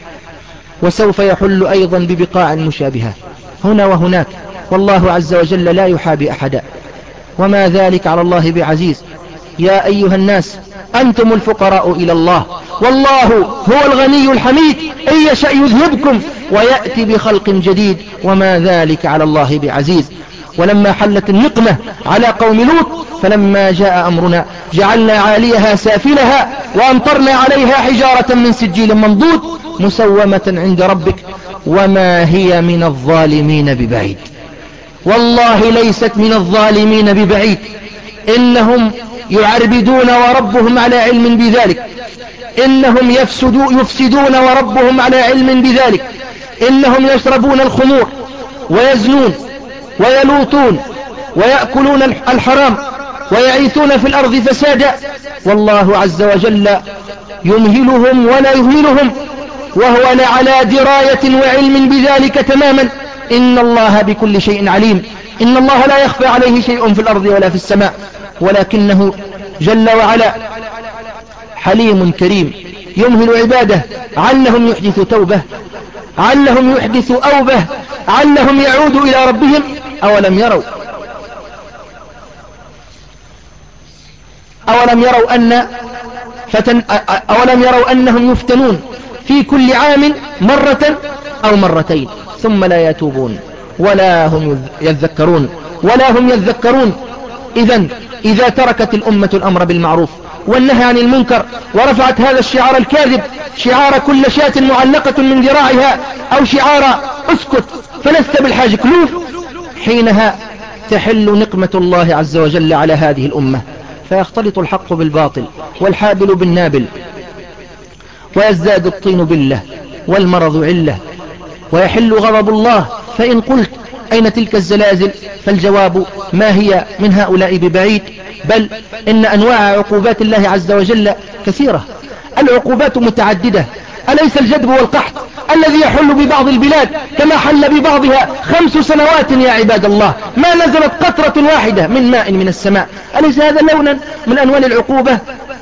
A: وسوف يحل أيضا ببقاع مشابهة هنا وهناك، والله عز وجل لا يحابي أحدا وما ذلك على الله بعزيز. يا أيها الناس أنتم الفقراء إلى الله والله هو الغني الحميد، إن يشأ يذهبكم ويأتي بخلق جديد وما ذلك على الله بعزيز. ولما حلت النقمة على قوم لوط فلما جاء أمرنا جعلنا عاليها سافلها وأمطرنا عليها حجارة من سجيل منضود مسومة عند ربك وما هي من الظالمين ببعيد. والله ليست من الظالمين ببعيد، إنهم يعربدون وربهم على علم بذلك، إنهم يفسدون, يفسدون وربهم على علم بذلك، إنهم يشربون الخمور ويزنون ويلوطون ويأكلون الحرام ويعيثون في الأرض فسادا، والله عز وجل يمهلهم ولا يهملهم وهو على دراية وعلم بذلك تماما. إن الله بكل شيء عليم، إن الله لا يخفى عليه شيء في الأرض ولا في السماء، ولكنه جل وعلا حليم كريم يمهل عباده علهم يحدث توبة، علهم يحدث أوبة، علهم يعودوا إلى ربهم. أولم يروا أولم يروا أن فتن أولم يروا أنهم يفتنون في كل عام مرة أو مرتين ثم لا يتوبون ولا هم يذكرون ولا هم يذكرون. إذن إذا تركت الأمة الأمر بالمعروف والنهي عن المنكر ورفعت هذا الشعار الكاذب، شعار كل شاة معلقة من ذراعها، أو شعار اسكت فلست بالحاج كلوف، حينها تحل نقمة الله عز وجل على هذه الأمة، فيختلط الحق بالباطل والحابل بالنابل، ويزداد الطين بالله والمرض علة، ويحل غضب الله. فإن قلت أين تلك الزلازل؟ فالجواب ما هي من هؤلاء ببعيد، بل إن أنواع عقوبات الله عز وجل كثيرة، العقوبات متعددة. أليس الجدب والقحط الذي يحل ببعض البلاد كما حل ببعضها خمس سنوات يا عباد الله، ما نزلت قطرة واحدة من ماء من السماء؟ أليس هذا لونا من أنواع العقوبة؟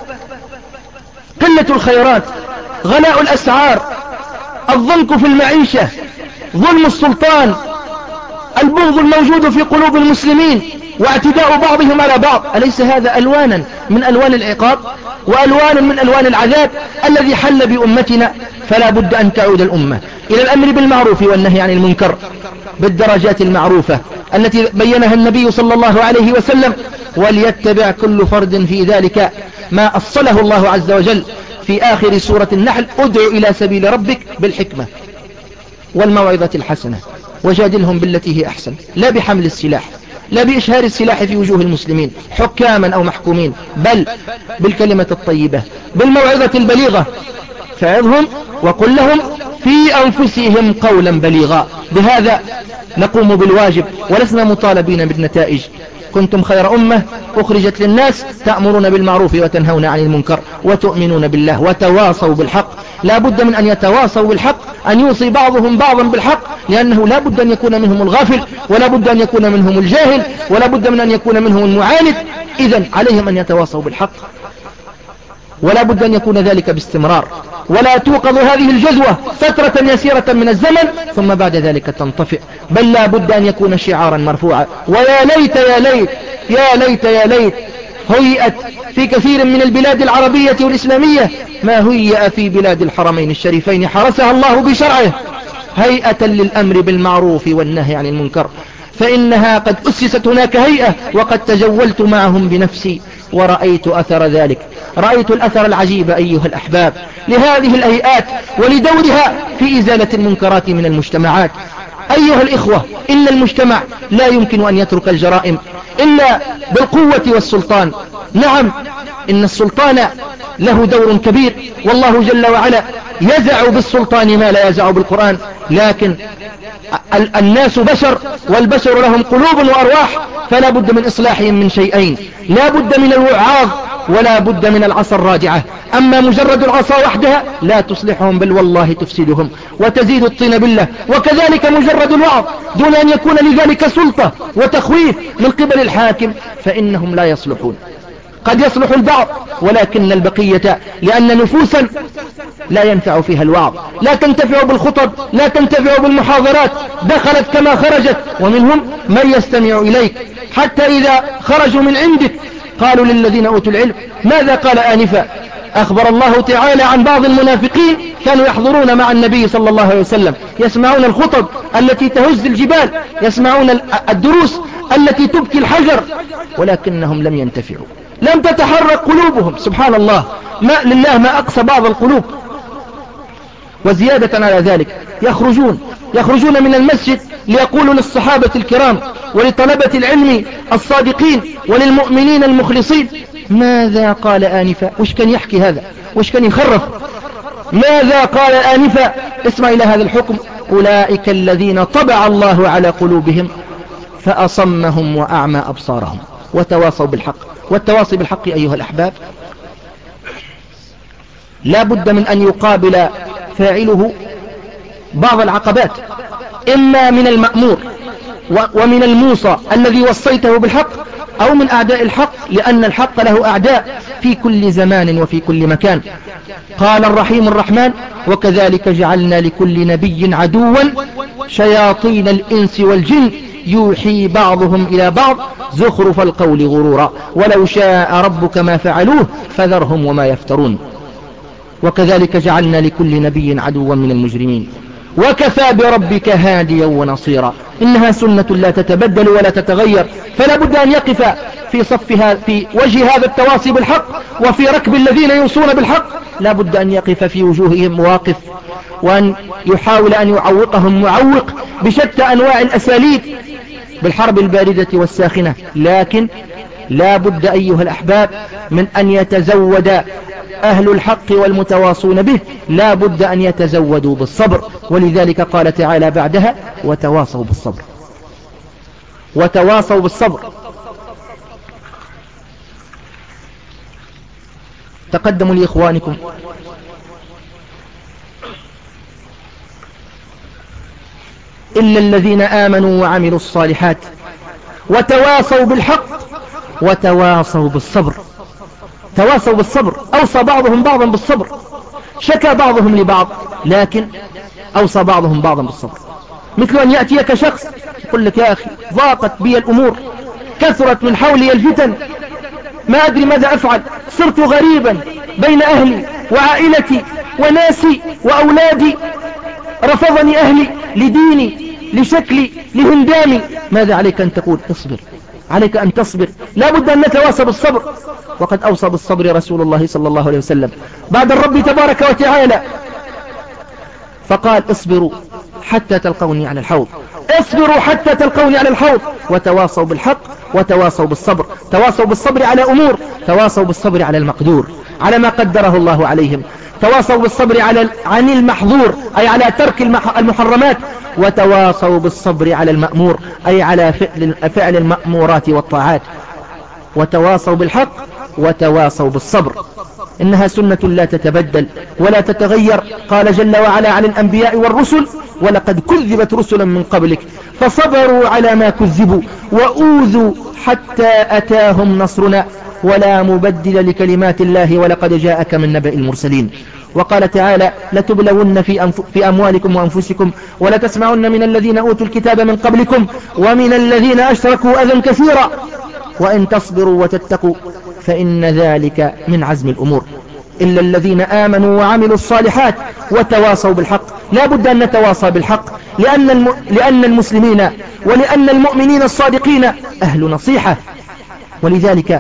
A: قلة الخيرات، غلاء الأسعار، الضنك في المعيشة، ظلم السلطان، البغض الموجود في قلوب المسلمين، واعتداء بعضهم على بعض، أليس هذا ألوانا من ألوان العقاب وألوان من ألوان العذاب الذي حل بأمتنا؟ فلا بد أن تعود الأمة إلى الأمر بالمعروف والنهي عن المنكر بالدرجات المعروفة التي بينها النبي صلى الله عليه وسلم، وليتبع كل فرد في ذلك ما أصله الله عز وجل في آخر سورة النحل: ادع إلى سبيل ربك بالحكمة والموعظة الحسنة وجادلهم بالتي هي أحسن، لا بحمل السلاح. لا بإشهار السلاح في وجوه المسلمين حكاما أو محكومين، بل بالكلمة الطيبة بالموعظة البليغة، فعظهم وقل لهم في أنفسهم قولا بليغا. بهذا نقوم بالواجب ولسنا مطالبين بالنتائج. كنتم خير أمة أخرجت للناس تأمرون بالمعروف وتنهون عن المنكر وتؤمنون بالله وتواصوا بالحق. لا بد من أن يتواصوا بالحق، أن يوصي بعضهم بعضا بالحق، لأنه لا بد أن يكون منهم الغافل، ولا بد أن يكون منهم الجاهل، ولا بد من أن يكون منهم المعاند. إذن عليهم أن يتواصوا بالحق، ولا بد أن يكون ذلك باستمرار، ولا توقظ هذه الجذوة فترة يسيرة من الزمن ثم بعد ذلك تنطفئ، بل لا بد أن يكون شعارا مرفوعا. ويا ليت يا ليت يا ليت يا ليت هيئت في كثير من البلاد العربية والإسلامية ما هيئ في بلاد الحرمين الشريفين حرسها الله بشرعه، هيئة للأمر بالمعروف والنهي عن المنكر، فإنها قد أسست هناك هيئة، وقد تجولت معهم بنفسي ورأيت أثر ذلك. رأيت الأثر العجيب أيها الأحباب لهذه الهيئات ولدورها في إزالة المنكرات من المجتمعات. أيها الإخوة، إن المجتمع لا يمكن أن يترك الجرائم إلا بالقوة والسلطان. نعم، إن السلطان له دور كبير، والله جل وعلا يزع بالسلطان ما لا يزع بالقرآن، لكن الناس بشر، والبشر لهم قلوب وأرواح، فلا بد من إصلاحهم من شيئين: لا بد من الوعاظ، ولا بد من العصا الراجعة. أما مجرد العصا وحدها لا تصلحهم، بل والله تفسدهم وتزيد الطين بالله. وكذلك مجرد الوعظ دون أن يكون لذلك سلطة وتخويف من قبل الحاكم فإنهم لا يصلحون. قد يصلح البعض ولكن البقية، لأن نفوسا لا ينفع فيها الوعظ، لا تنتفع بالخطب، لا تنتفع بالمحاضرات، دخلت كما خرجت، ومنهم من يستمع إليك حتى إذا خرجوا من عندك قالوا للذين أوتوا العلم ماذا قال آنفا. أخبر الله تعالى عن بعض المنافقين كانوا يحضرون مع النبي صلى الله عليه وسلم، يسمعون الخطب التي تهز الجبال، يسمعون الدروس التي تبكي الحجر، ولكنهم لم ينتفعوا، لم تتحرك قلوبهم. سبحان الله، ما لله ما أقسى بعض القلوب. وزيادة على ذلك يخرجون يخرجون من المسجد ليقولوا للصحابة الكرام ولطلبة العلم الصادقين وللمؤمنين المخلصين ماذا قال آنفا. وش كان يحكي هذا؟ وش كان يخرف؟ ماذا قال آنفا؟ اسمع إلى هذا الحكم: أولئك الذين طبع الله على قلوبهم فأصمهم وأعمى أبصارهم. وتواصوا بالحق. والتواصي بالحق أيها الأحباب لا بد من أن يقابل فاعله بعض العقبات، إما من المأمور ومن الموصى الذي وصيته بالحق، أو من أعداء الحق، لأن الحق له أعداء في كل زمان وفي كل مكان. قال الرحيم الرحمن: وكذلك جعلنا لكل نبي عدوا شياطين الإنس والجن يوحي بعضهم إلى بعض زخرف القول غرورا ولو شاء ربك ما فعلوه فذرهم وما يفترون. وكذلك جعلنا لكل نبي عدوا من المجرمين وكفى بربك هاديا ونصيرا. إنها سنة لا تتبدل ولا تتغير، فلا بد أن يقف في صفها في وجه هذا التواصي بالحق، وفي ركب الذين يوصون بالحق لا بد أن يقف في وجوههم مواقف، وأن يحاول أن يعوقهم معوق بشتى أنواع الأساليب بالحرب الباردة والساخنة. لكن لا بد أيها الأحباب من أن يتزود أهل الحق والمتواصون به، لا بد أن يتزودوا بالصبر. ولذلك قال تعالى بعدها: وتواصوا بالصبر. وتواصوا بالصبر. تقدموا لإخوانكم إلا الذين آمنوا وعملوا الصالحات وتواصوا بالحق وتواصوا بالصبر. تواصوا بالصبر، أوصى بعضهم بعضا بالصبر، شكى بعضهم لبعض، لكن أوصى بعضهم بعضا بالصبر. مثل أن يأتيك شخص يقول لك: يا أخي ضاقت بي الأمور، كثرت من حولي الفتن، ما أدري ماذا أفعل، صرت غريبا بين أهلي وعائلتي وناسي وأولادي، رفضني أهلي لديني لشكلي لهندامي. ماذا عليك أن تقول؟ اصبر، عليك أن تصبر، لا بد أن نتواصى بالصبر. وقد أوصى بالصبر رسول الله صلى الله عليه وسلم بعد الرب تبارك وتعالى، فقال: اصبروا حتى تلقوني على الحوض. اصبروا حتى تلقوني على الحوض، وتواصوا بالحق وتواصوا بالصبر. تواصوا بالصبر على أمور، تواصوا بالصبر على المقدور، على ما قدره الله عليهم. تواصوا بالصبر على عن المحظور، أي على ترك المحرمات، وتواصوا بالصبر على المأمور، أي على فعل, فعل المأمورات والطاعات. وتواصوا بالحق وتواصوا بالصبر. إنها سنة لا تتبدل ولا تتغير. قال جل وعلا عن الأنبياء والرسل: ولقد كذبت رسلا من قبلك فصبروا على ما كذبوا وأوذوا حتى أتاهم نصرنا ولا مبدل لكلمات الله ولقد جاءك من نبأ المرسلين. وقال تعالى: لتبلون في, أنف... في أموالكم وأنفسكم ولتسمعن من الذين أوتوا الكتاب من قبلكم ومن الذين أشركوا أذى كثيرا وإن تصبروا وتتقوا فإن ذلك من عزم الأمور. إلا الذين آمنوا وعملوا الصالحات وتواصوا بالحق. لا بد أن نتواصى بالحق، لأن, الم... لأن المسلمين ولأن المؤمنين الصادقين أهل نصيحة. ولذلك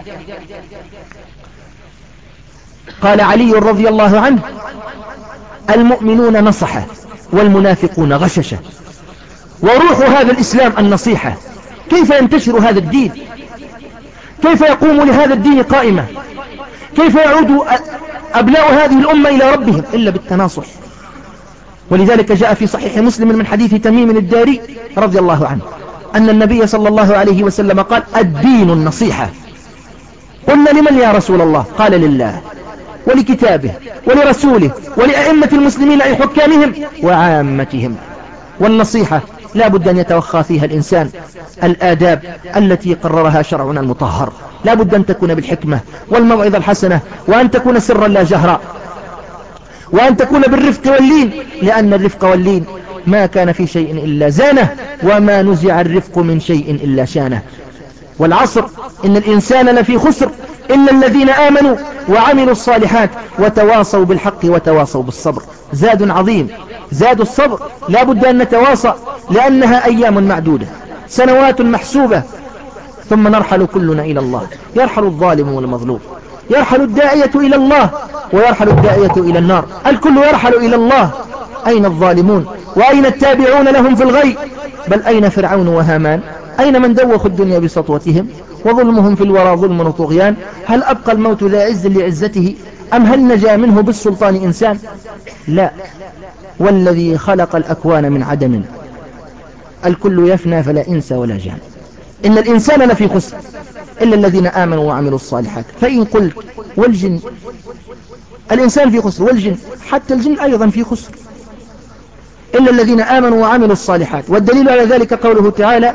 A: قال علي رضي الله عنه: المؤمنون نصحة والمنافقون غششة. وروح هذا الإسلام النصيحة. كيف ينتشر هذا الدين؟ كيف يقوم لهذا الدين قائمة؟ كيف يعود أبناء هذه الأمة إلى ربهم إلا بالتناصح؟ ولذلك جاء في صحيح مسلم من حديث تميم الداري رضي الله عنه أن النبي صلى الله عليه وسلم قال: الدين النصيحة. قلنا: لمن يا رسول الله؟ قال: لله ولكتابه ولرسوله ولأئمة المسلمين أي حكامهم وعامتهم. والنصيحة لا بد أن يتوخى فيها الإنسان الآداب التي قررها شرعنا المطهر. لا بد أن تكون بالحكمة والموعظة الحسنة، وأن تكون سرا لا جهرا، وأن تكون بالرفق واللين، لأن الرفق واللين ما كان في شيء إلا زانه، وما نزع الرفق من شيء إلا شانه. والعصر إن الإنسان لفي خسر إلا الذين آمنوا وعملوا الصالحات وتواصوا بالحق وتواصوا بالصبر. زاد عظيم، زاد الصبر. لا بد أن نتواصى، لأنها أيام معدودة، سنوات محسوبة، ثم نرحل كلنا إلى الله. يرحل الظالم والمظلوم، يرحل الداعية إلى الله ويرحل الداعية إلى النار. الكل يرحل إلى الله. أين الظالمون؟ وأين التابعون لهم في الغي؟ بل أين فرعون وهامان؟ أين من دوخوا الدنيا بسطوتهم؟ وظلمهم في الورى ظلم وطغيان. هل أبقى الموت ذا عز لعزته؟ أم هل نجا منه بالسلطان إنسان؟ لا. والذي خلق الأكوان من عدم الكل يفنى فلا إنس ولا جان. إن الإنسان لفي خسر إلا الذين آمنوا وعملوا الصالحات. فإن قلت والجن، الإنسان في خسر والجن، حتى الجن أيضا في خسر، إلا الذين آمنوا وعملوا الصالحات. والدليل على ذلك قوله تعالى: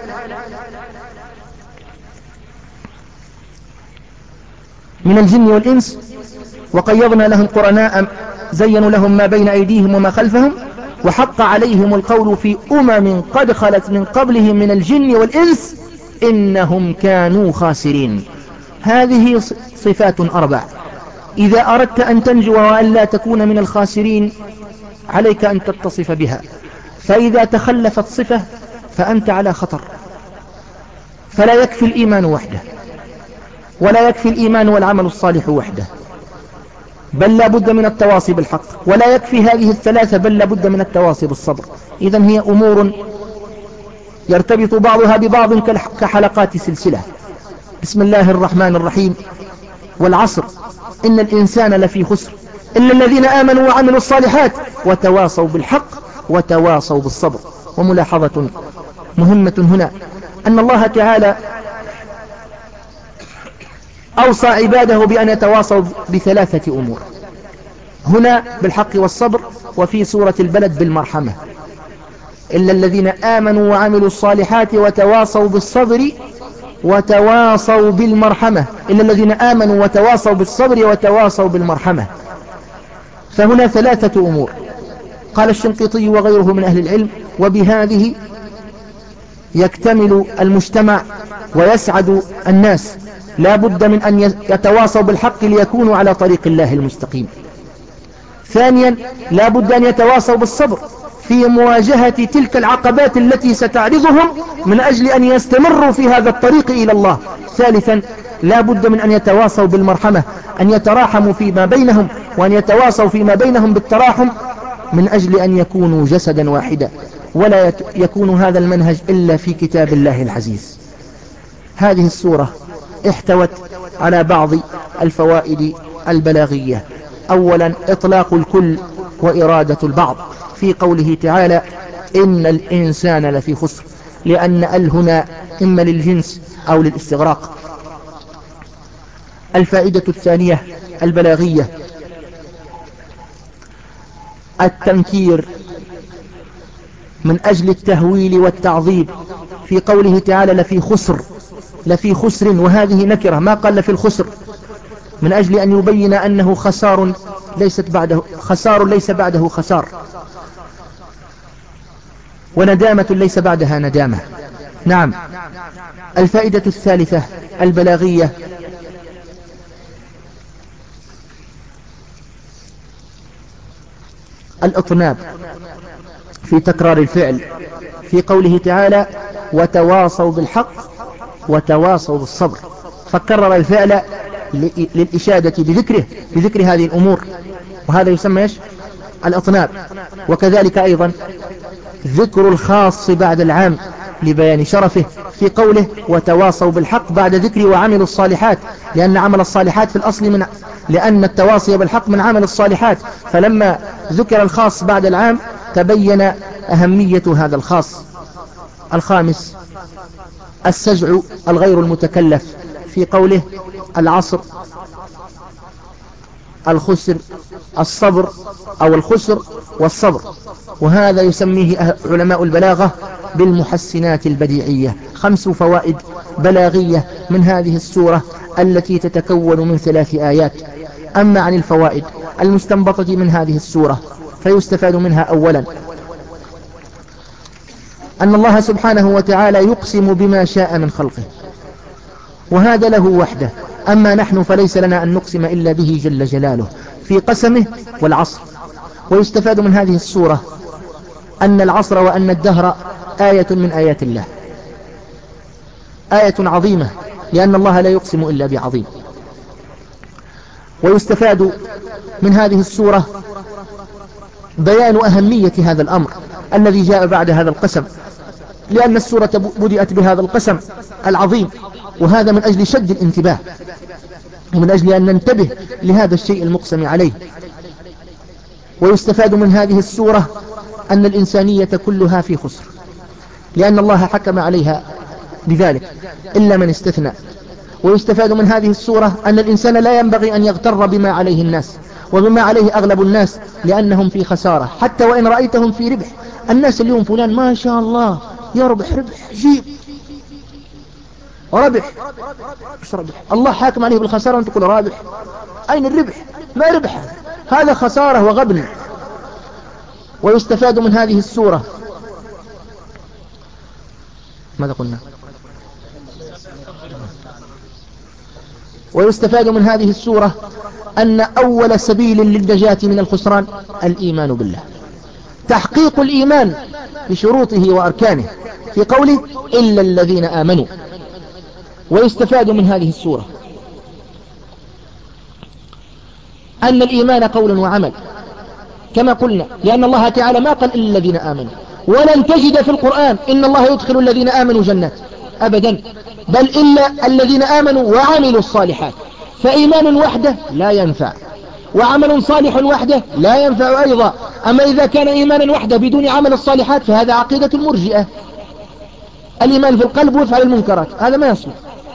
A: من الجن والإنس وقيضنا لهم قرناء زينوا لهم ما بين أيديهم وما خلفهم وحق عليهم القول في أمم قد خلت من قبلهم من الجن والإنس إنهم كانوا خاسرين. هذه صفات أربع. إذا أردت أن تنجو وأن لا تكون من الخاسرين عليك أن تتصف بها، فإذا تخلفت صفة فأنت على خطر. فلا يكفي الإيمان وحده، ولا يكفي الإيمان والعمل الصالح وحده، بل لا بد من التواصي بالحق. ولا يكفي هذه الثلاثة، بل لا بد من التواصي بالصبر. إذن هي أمور يرتبط بعضها ببعض كحلقات سلسلة. بسم الله الرحمن الرحيم. والعصر إن الإنسان لفي خسر إلا الذين آمنوا وعملوا الصالحات وتواصوا بالحق وتواصوا بالصبر. وملاحظة مهمة هنا أن الله تعالى أوصى عباده بأن يتواصوا بثلاثة أمور، هنا بالحق والصبر، وفي سورة البلد بالمرحمة. إلا الذين آمنوا وعملوا الصالحات وتواصوا بالصبر وتواصوا بالمرحمة. إلا الذين آمنوا وتواصوا بالصبر وتواصوا بالمرحمة. فهنا ثلاثة أمور. قال الشنقيطي وغيره من أهل العلم: وبهذه يكتمل المجتمع ويسعد الناس. لا بد من أن يتواصوا بالحق ليكونوا على طريق الله المستقيم. ثانيا، لا بد أن يتواصوا بالصبر في مواجهة تلك العقبات التي ستعرضهم من أجل أن يستمروا في هذا الطريق إلى الله. ثالثا، لا بد من أن يتواصوا بالمرحمة، أن يتراحموا فيما بينهم، وأن يتواصوا فيما بينهم بالتراحم من أجل أن يكونوا جسدا واحدا.
B: ولا يكون هذا المنهج إلا في كتاب الله العزيز. هذه السورة احتوت على بعض الفوائد البلاغية. أولا إطلاق الكل وإرادة البعض في قوله تعالى إن الإنسان لفي خسر، لأن ال هنا إما للجنس أو للاستغراق. الفائدة الثانية البلاغية التنكير من أجل التهويل والتعظيم في قوله تعالى لفي خسر، لفي خسر، وهذه نكرة، ما قال لفي الخسر، من أجل أن يبين أنه خسار ليست بعده خسار ليس بعده خسار، وندامة ليس بعدها ندامة. نعم. الفائدة الثالثة البلاغية الإطناب في تكرار الفعل في قوله تعالى وتواصوا بالحق وتواصوا بالصبر، فكرر الفعل للإشادة بذكره بذكر هذه الأمور، وهذا يسمى إيش؟ الإطناب. وكذلك أيضا ذكر الخاص بعد العام لبيان شرفه في قوله وتواصوا بالحق بعد ذكر وعملوا الصالحات، لأن عمل الصالحات في الأصل من لأن التواصي بالحق من عمل الصالحات، فلما ذكر الخاص بعد العام تبين أهمية هذا الخاص. الخامس السجع الغير المتكلف في قوله العصر، الخسر، الصبر أو الخسر والصبر، وهذا يسميه علماء البلاغة بالمحسنات البديعية. خمس فوائد بلاغية من هذه السورة التي تتكون من ثلاث آيات. أما عن الفوائد المستنبطة من هذه السورة فيستفاد منها أولا أن الله سبحانه وتعالى يقسم بما شاء من خلقه، وهذا له وحده، أما نحن فليس لنا أن نقسم إلا به جل جلاله في قسمه والعصر. ويستفاد من هذه السورة أن العصر وأن الدهر آية من آيات الله، آية عظيمة، لأن الله لا يقسم إلا بعظيم. ويستفاد من هذه السورة بيان أهمية هذا الأمر الذي جاء بعد هذا القسم، لأن السورة بدأت بهذا القسم العظيم، وهذا من أجل شد الانتباه ومن أجل أن ننتبه لهذا الشيء المقسم عليه. ويستفاد من هذه السورة أن الإنسانية كلها في خسر، لأن الله حكم عليها بذلك إلا من استثنى. ويستفاد من هذه السورة أن الإنسان لا ينبغي أن يغتر بما عليه الناس وبما عليه أغلب الناس، لأنهم في خسارة حتى وإن رأيتهم في ربح. الناس اليوم فلان ما شاء الله يربح ربح جيب ربح، مش ربح، الله حاكم عليه بالخسارة وأنت تقول رابح. أين الربح؟ ما ربح، هذا خسارة وغبن. ويستفاد من هذه السورة ماذا قلنا؟ ويستفاد من هذه السورة أن أول سبيل للنجاة من الخسران الإيمان بالله، تحقيق الإيمان بشروطه وأركانه في قوله إلا الذين آمنوا. ويستفاد من هذه السورة أن الإيمان قول وعمل كما قلنا، لأن الله تعالى ما قال إلا الذين آمنوا، ولن تجد في القرآن إن الله يدخل الذين آمنوا جنات أبدا، بل إلا الذين آمنوا وعملوا الصالحات. فإيمان وحده لا ينفع، وعمل صالح وحده لا ينفع أيضا. أما إذا كان إيمانا وحده بدون عمل الصالحات فهذا عقيدة المرجئة، الإيمان في القلب ويفعل المنكرات، هذا ما يصلح،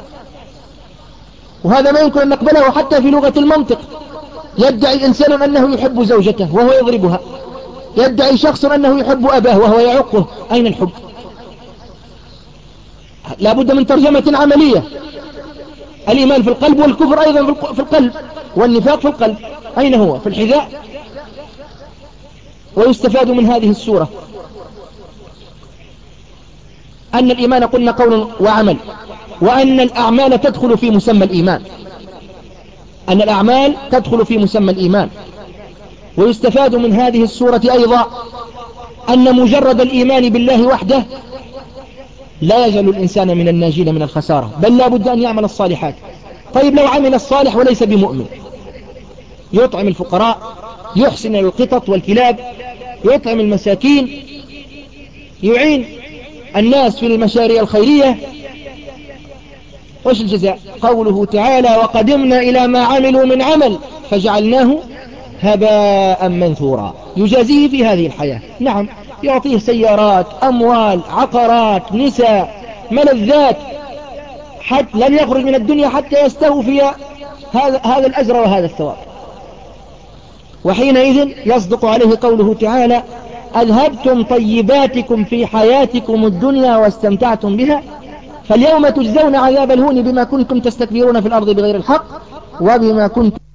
B: وهذا ما يمكن أن نقبله حتى في لغة المنطق. يدعي إنسان أنه يحب زوجته وهو يضربها، يدعي شخص أنه يحب أباه وهو يعقه، أين الحب؟ لا بد من ترجمة عملية. الإيمان في القلب والكفر أيضا في القلب والنفاق في القلب، أين هو؟ في الحذاء. ويستفاد من هذه السورة أن الإيمان قلنا قول وعمل، وأن الأعمال تدخل في مسمى الإيمان، أن الأعمال تدخل في مسمى الإيمان. ويستفاد من هذه السورة أيضا أن مجرد الإيمان بالله وحده لا يجعل الإنسان من الناجين من الخسارة، بل لا بد أن يعمل الصالحات. طيب لو عمل الصالح وليس بمؤمن، يطعم الفقراء، يحسن القطط والكلاب، يطعم المساكين،
A: يعين الناس في المشاريع الخيرية، وش الجزاء؟ قوله تعالى وقدمنا إلى ما عملوا من عمل فجعلناه هباء منثورا، يجازيه في هذه الحياة. نعم، يعطيه سيارات، أموال، عقارات، نساء، ملذات، حتى لن يخرج من الدنيا حتى يستوفي هذا هذا الأجر وهذا الثواب. وحينئذ يصدق عليه قوله تعالى أذهبتم طيباتكم في حياتكم الدنيا واستمتعتم بها فاليوم تجزون عذاب الهون بما كنتم تستكبرون في الأرض بغير الحق وبما كنتم